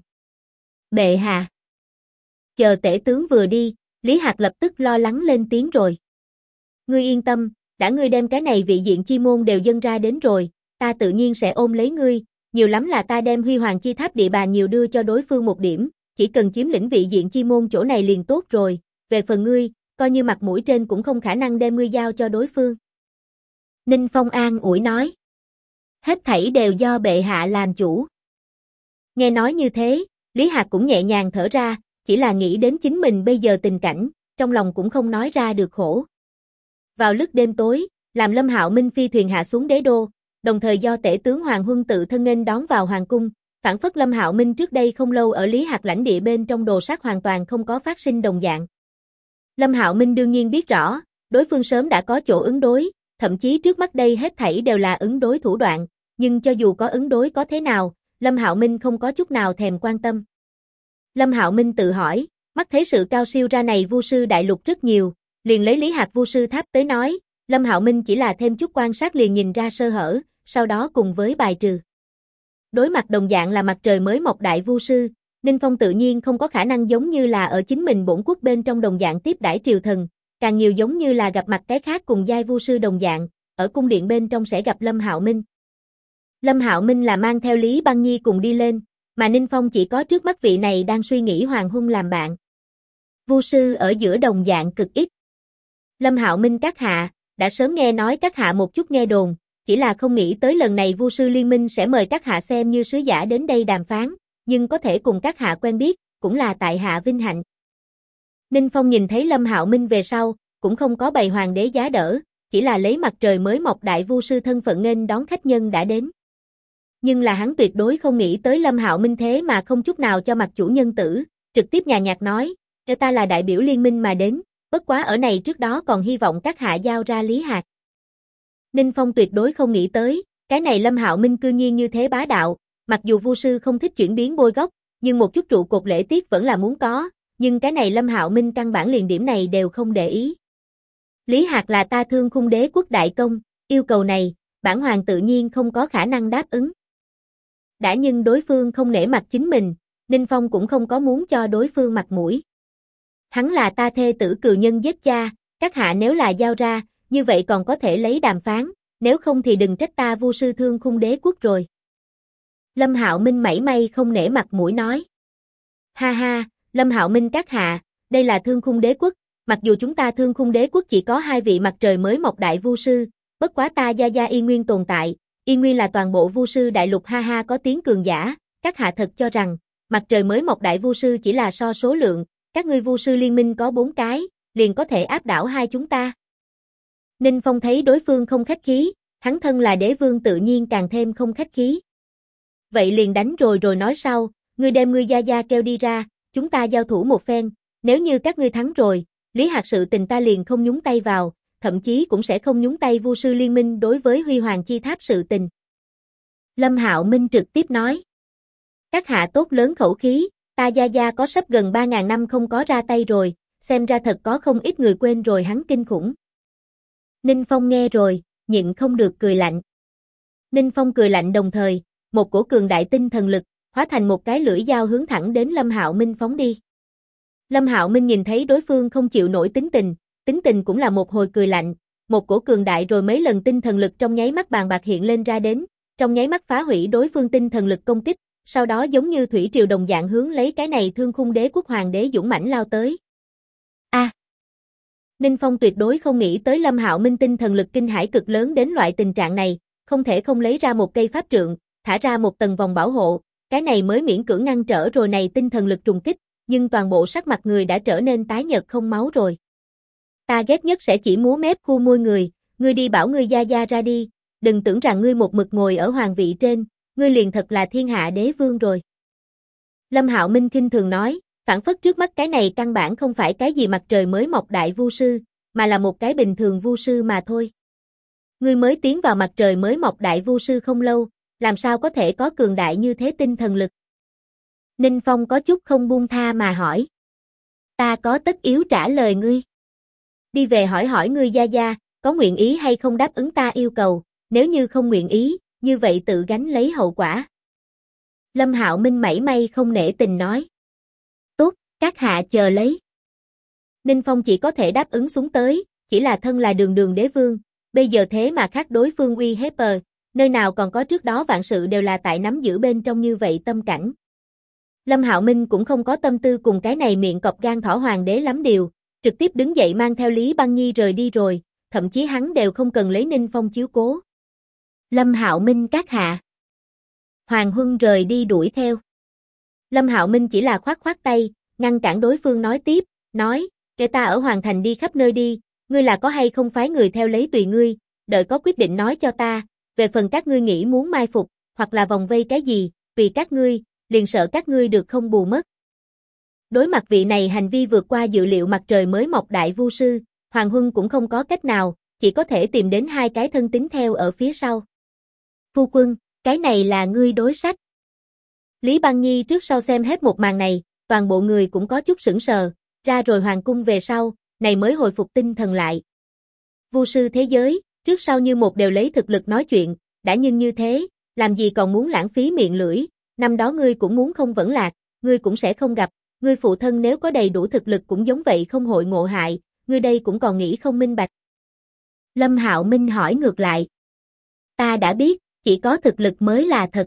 Bệ hạ. Chờ tể tướng vừa đi, Lý Hạc lập tức lo lắng lên tiếng rồi. Ngươi yên tâm, đã ngươi đem cái này vị diện chi môn đều dâng ra đến rồi, ta tự nhiên sẽ ôm lấy ngươi, nhiều lắm là ta đem Huy Hoàng chi tháp địa bàn nhiều đưa cho đối phương một điểm, chỉ cần chiếm lĩnh vị diện chi môn chỗ này liền tốt rồi, về phần ngươi, coi như mặt mũi trên cũng không khả năng đem ngươi giao cho đối phương. Ninh Phong an ủi nói. Hết thảy đều do bệ hạ làm chủ. Nghe nói như thế, Lý Hạc cũng nhẹ nhàng thở ra, chỉ là nghĩ đến chính mình bây giờ tình cảnh, trong lòng cũng không nói ra được khổ. Vào lúc đêm tối, làm Lâm Hạo Minh phi thuyền hạ xuống đế đô, đồng thời do tể tướng Hoàng Huân tự thân nghênh đón vào hoàng cung, phản phất Lâm Hạo Minh trước đây không lâu ở Lý Hạc lãnh địa bên trong đồ sát hoàn toàn không có phát sinh đồng dạng. Lâm Hạo Minh đương nhiên biết rõ, đối phương sớm đã có chỗ ứng đối, thậm chí trước mắt đây hết thảy đều là ứng đối thủ đoạn, nhưng cho dù có ứng đối có thế nào, Lâm Hạo Minh không có chút nào thèm quan tâm. Lâm Hạo Minh tự hỏi, mắt thấy sự cao siêu ra này vu sư đại lục rất nhiều, liền lấy Lý Hạc vu sư tháp tới nói, Lâm Hạo Minh chỉ là thêm chút quan sát liền nhìn ra sơ hở, sau đó cùng với bài trừ. Đối mặt đồng dạng là mặt trời mới mọc đại vu sư, Ninh Phong tự nhiên không có khả năng giống như là ở chính mình bổn quốc bên trong đồng dạng tiếp đãi triều thần, càng nhiều giống như là gặp mặt cái khác cùng giai vu sư đồng dạng, ở cung điện bên trong sẽ gặp Lâm Hạo Minh. Lâm Hạo Minh là mang theo Lý Băng Nhi cùng đi lên, mà Ninh Phong chỉ có trước mắt vị này đang suy nghĩ Hoàng Huân làm bạn. Vu sư ở giữa đồng dạng cực ít. Lâm Hạo Minh các hạ, đã sớm nghe nói các hạ một chút nghe đồn, chỉ là không nghĩ tới lần này Vu sư liên minh sẽ mời các hạ xem như sứ giả đến đây đàm phán, nhưng có thể cùng các hạ quen biết, cũng là tại hạ vinh hạnh. Ninh Phong nhìn thấy Lâm Hạo Minh về sau, cũng không có bày hoàng đế giá đỡ, chỉ là lấy mặt trời mới mọc đại vu sư thân phận nghênh đón khách nhân đã đến. Nhưng là hắn tuyệt đối không nghĩ tới Lâm Hạo Minh thế mà không chút nào cho mặt chủ nhân tử, trực tiếp nhàn nhạt nói, ta là đại biểu liên minh mà đến, bất quá ở này trước đó còn hy vọng các hạ giao ra Lý Hạc. Ninh Phong tuyệt đối không nghĩ tới, cái này Lâm Hạo Minh cư nhiên như thế bá đạo, mặc dù vu sư không thích chuyển biến bôi góc, nhưng một chút trụ cột lễ tiết vẫn là muốn có, nhưng cái này Lâm Hạo Minh căn bản liền điểm này đều không để ý. Lý Hạc là ta Thương Khung Đế quốc đại công, yêu cầu này, bản hoàng tự nhiên không có khả năng đáp ứng. Đã nhưng đối phương không nể mặt chính mình, Ninh Phong cũng không có muốn cho đối phương mặt mũi. Hắn là ta thê tử cừu nhân giết cha, các hạ nếu là giao ra, như vậy còn có thể lấy đàm phán, nếu không thì đừng trách ta Vu sư Thương Khung Đế Quốc rồi. Lâm Hạo Minh mảy may không nể mặt mũi nói. Ha ha, Lâm Hạo Minh các hạ, đây là Thương Khung Đế Quốc, mặc dù chúng ta Thương Khung Đế Quốc chỉ có 2 vị mặt trời mới mọc đại vu sư, bất quá ta Gia Gia Y Nguyên tồn tại, Y Nguyên là toàn bộ vu sư đại lục ha ha có tiếng cường giả, các hạ thật cho rằng, mặt trời mới mọc đại vu sư chỉ là so số lượng, các ngươi vu sư liên minh có 4 cái, liền có thể áp đảo hai chúng ta. Ninh Phong thấy đối phương không khách khí, hắn thân là đế vương tự nhiên càng thêm không khách khí. Vậy liền đánh rồi nói sau, ngươi đem ngươi Gia Gia kêu đi ra, chúng ta giao thủ một phen, nếu như các ngươi thắng rồi, Lý Hạc sự tình ta liền không nhúng tay vào, thậm chí cũng sẽ không nhúng tay vu sư liên minh đối với Huy Hoàng Chi Tháp sự tình. Lâm Hạo Minh trực tiếp nói. Các hạ tốt lớn khẩu khí, ta Gia Gia có sắp gần 3.000 năm không có ra tay rồi, xem ra thật có không ít người quên rồi hắn kinh khủng. Ninh Phong nghe rồi, nhịn không được cười lạnh. Ninh Phong cười lạnh đồng thời, một cổ cường đại tinh thần lực, hóa thành một cái lưỡi dao hướng thẳng đến Lâm Hạo Minh phóng đi. Lâm Hạo Minh nhìn thấy đối phương không chịu nổi tính tình cũng là một hồi cười lạnh, một cổ cường đại rồi mấy lần tinh thần lực trong nháy mắt bàn bạc hiện lên ra đến, trong nháy mắt phá hủy đối phương tinh thần lực công kích, sau đó giống như thủy triều đồng dạng hướng lấy cái này Thương Khung Đế Quốc hoàng đế dũng mãnh lao tới. Ninh Phong tuyệt đối không nghĩ tới Lâm Hạo Minh tinh thần lực kinh hãi cực lớn đến loại tình trạng này, không thể không lấy ra một cây pháp trượng, thả ra một tầng vòng bảo hộ, cái này mới miễn cưỡng ngăn trở rồi này tinh thần lực trùng kích, nhưng toàn bộ sắc mặt người đã trở nên tái nhợt không máu rồi. Ta ghét nhất sẽ chỉ múa mép khu môi người, ngươi đi bảo ngươi Gia Gia ra đi, đừng tưởng rằng ngươi một mực ngồi ở hoàng vị trên, ngươi liền thật là thiên hạ đế vương rồi. Lâm Hạo Minh khinh thường nói, phản phất trước mắt cái này căn bản không phải cái gì mặt trời mới mọc đại vu sư, mà là một cái bình thường vu sư mà thôi. Ngươi mới tiến vào mặt trời mới mọc đại vu sư không lâu, làm sao có thể có cường đại như thế tinh thần lực? Ninh Phong có chút không buông tha mà hỏi. Ta có tất yếu trả lời ngươi. Đi về hỏi hỏi ngươi Gia Gia, có nguyện ý hay không đáp ứng ta yêu cầu, nếu như không nguyện ý, như vậy tự gánh lấy hậu quả. Lâm Hạo Minh mảy may không nể tình nói. Tốt, các hạ chờ lấy. Ninh Phong chỉ có thể đáp ứng xuống tới, chỉ là thân là đường đế vương, bây giờ thế mà khác đối phương uy hiếp nơi nào còn có trước đó vạn sự đều là tại nắm giữ bên trong như vậy tâm cảnh. Lâm Hạo Minh cũng không có tâm tư cùng cái này miệng cọp gan thỏ hoàng đế lắm điều, trực tiếp đứng dậy mang theo Lý Băng Nhi rời đi rồi, thậm chí hắn đều không cần lấy Ninh Phong chiếu cố. Lâm Hạo Minh các hạ. Hoàng Huân rời đi đuổi theo. Lâm Hạo Minh chỉ là khoát khoát tay, ngăn cản đối phương nói tiếp, nói, kể ta ở Hoàng Thành đi khắp nơi đi, ngươi là có hay không phái người theo lấy tùy ngươi, đợi có quyết định nói cho ta, về phần các ngươi nghĩ muốn mai phục, hoặc là vòng vây cái gì, tùy các ngươi, liền sợ các ngươi được không bù mất. Đối mặt vị này hành vi vượt qua dự liệu mặt trời mới mọc đại vu sư, Hoàng Huân cũng không có cách nào, chỉ có thể tìm đến 2 cái thân tín theo ở phía sau. Phu quân, cái này là ngươi đối sách. Lý Băng Nhi trước sau xem hết một màn này, toàn bộ người cũng có chút sững sờ, ra rồi hoàng cung về sau, này mới hồi phục tinh thần lại. Vu sư thế giới, trước sau như một đều lấy thực lực nói chuyện, đã nhưng như thế, làm gì còn muốn lãng phí miệng lưỡi, năm đó ngươi cũng muốn không vẫn lạc, ngươi cũng sẽ không gặp, ngươi phụ thân nếu có đầy đủ thực lực cũng giống vậy không hội ngộ hại, ngươi đây cũng còn nghĩ không minh bạch. Lâm Hạo Minh hỏi ngược lại. Ta đã biết, chỉ có thực lực mới là thật.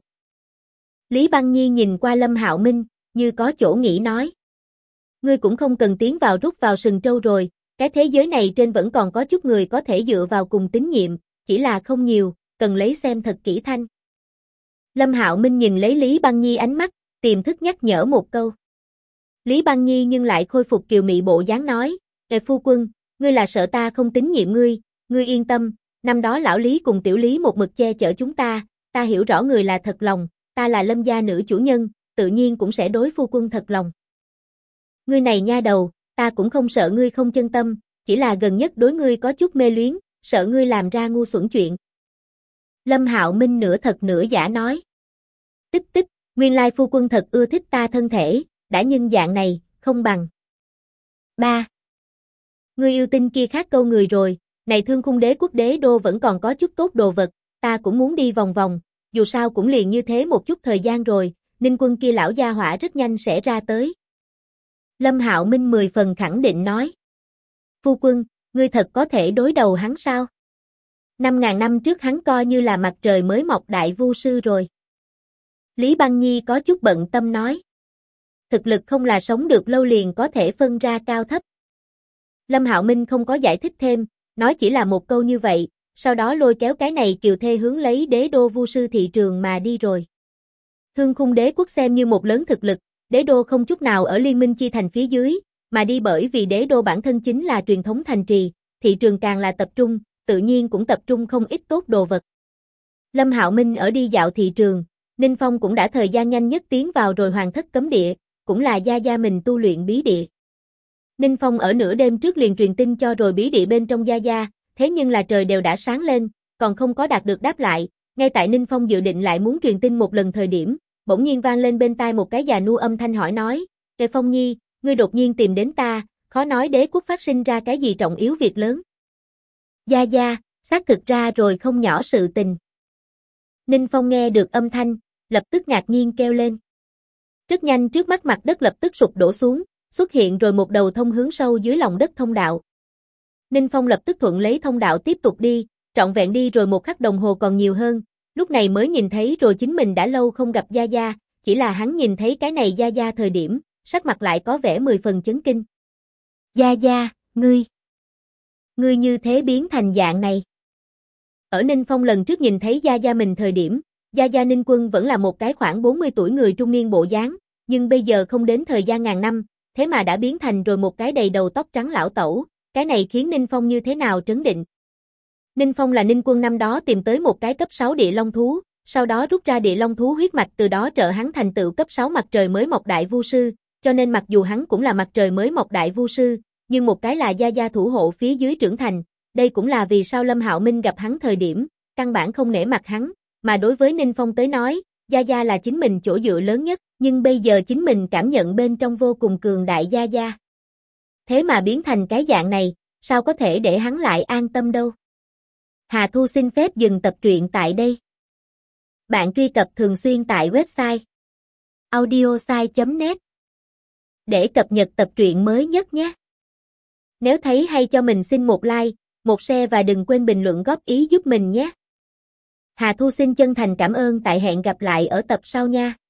Lý Băng Nhi nhìn qua Lâm Hạo Minh, như có chỗ nghĩ nói. Ngươi cũng không cần tiến vào rút vào sừng trâu rồi, cái thế giới này trên vẫn còn có chút người có thể dựa vào cùng tín nhiệm, chỉ là không nhiều, cần lấy xem thật kỹ thanh. Lâm Hạo Minh nhìn lấy Lý Băng Nhi ánh mắt, tiềm thức nhắc nhở một câu. Lý Băng Nhi nhưng lại khôi phục kiều mị bộ dáng nói, phu quân, ngươi là sợ ta không tín nhiệm ngươi, ngươi yên tâm, năm đó lão Lý cùng tiểu Lý một mực che chở chúng ta hiểu rõ người là thật lòng, ta là Lâm gia nữ chủ nhân, tự nhiên cũng sẽ đối phu quân thật lòng. Ngươi này nha đầu, ta cũng không sợ ngươi không chân tâm, chỉ là gần nhất đối ngươi có chút mê luyến, sợ ngươi làm ra ngu xuẩn chuyện. Lâm Hạo Minh nửa thật nửa giả nói. Tích, nguyên lai phu quân thật ưa thích ta thân thể, đã nhưng dạng này, không bằng. 3. Ngươi yêu tinh kia khác câu người rồi, này Thương Khung Đế Quốc đế đô vẫn còn có chút tốt đồ vật, ta cũng muốn đi vòng vòng, dù sao cũng liền như thế một chút thời gian rồi, Ninh Quân kia lão gia hỏa rất nhanh sẽ ra tới. Lâm Hạo Minh 10 phần khẳng định nói. Phu quân, ngươi thật có thể đối đầu hắn sao? 5.000 năm trước hắn coi như là mặt trời mới mọc đại vu sư rồi. Lý Băng Nhi có chút bận tâm nói. Thực lực không là sống được lâu liền có thể phân ra cao thấp. Lâm Hạo Minh không có giải thích thêm, nói chỉ là một câu như vậy, sau đó lôi kéo cái này kiều thê hướng lấy đế đô vu sư thị trường mà đi rồi. Thương Khung Đế quốc xem như một lớn thực lực, đế đô không chút nào ở liên minh chi thành phía dưới, mà đi bởi vì đế đô bản thân chính là truyền thống thành trì, thị trường càng là tập trung, tự nhiên cũng tập trung không ít tốt đồ vật. Lâm Hạo Minh ở đi dạo thị trường, Ninh Phong cũng đã thời gian nhanh nhất tiến vào rồi hoàng thất cấm địa, cũng là gia gia mình tu luyện bí địa. Ninh Phong ở nửa đêm trước liền truyền tin cho rồi bí địa bên trong gia gia, thế nhưng là trời đều đã sáng lên, còn không có đạt được đáp lại, ngay tại Ninh Phong dự định lại muốn truyền tin một lần thời điểm, bỗng nhiên vang lên bên tai một cái già nua âm thanh hỏi nói, Kề Phong Nhi, ngươi đột nhiên tìm đến ta, khó nói đế quốc phát sinh ra cái gì trọng yếu việc lớn. Gia gia, xác thực ra rồi không nhỏ sự tình. Ninh Phong nghe được âm thanh, lập tức ngạc nhiên kêu lên. Rất nhanh trước mắt mặt đất lập tức sụp đổ xuống, xuất hiện rồi một đầu thông hướng sâu dưới lòng đất thông đạo. Ninh Phong lập tức thuận lấy thông đạo tiếp tục đi, trọn vẹn đi rồi một khắc đồng hồ còn nhiều hơn, lúc này mới nhìn thấy rồi chính mình đã lâu không gặp Gia Gia, chỉ là hắn nhìn thấy cái này Gia Gia thời điểm, sắc mặt lại có vẻ 10 phần chấn kinh. Gia Gia, ngươi như thế biến thành dạng này. Ở Ninh Phong lần trước nhìn thấy Gia Gia mình thời điểm, Gia Gia Ninh Quân vẫn là một cái khoảng 40 tuổi người trung niên bộ dáng, nhưng bây giờ không đến thời gian ngàn năm, thế mà đã biến thành rồi một cái đầy đầu tóc trắng lão tẩu, cái này khiến Ninh Phong như thế nào trấn định. Ninh Phong là Ninh Quân năm đó tìm tới một cái cấp 6 địa long thú, sau đó rút ra địa long thú huyết mạch từ đó trợ hắn thành tựu cấp 6 mặt trời mới mọc đại vu sư, cho nên mặc dù hắn cũng là mặt trời mới mọc đại vu sư, nhưng một cái là Gia Gia thủ hộ phía dưới trưởng thành, đây cũng là vì sao Lâm Hạo Minh gặp hắn thời điểm, căn bản không nể mặt hắn, mà đối với Ninh Phong tới nói, Gia Gia là chính mình chỗ dựa lớn nhất, nhưng bây giờ chính mình cảm nhận bên trong vô cùng cường đại Gia Gia. Thế mà biến thành cái dạng này, sao có thể để hắn lại an tâm đâu. Hà Thu xin phép dừng tập truyện tại đây. Bạn truy cập thường xuyên tại website audiosai.net để cập nhật tập truyện mới nhất nhé. Nếu thấy hay cho mình xin một like, một share và đừng quên bình luận góp ý giúp mình nhé. Hà Thu xin chân thành cảm ơn, tại hẹn gặp lại ở tập sau nha.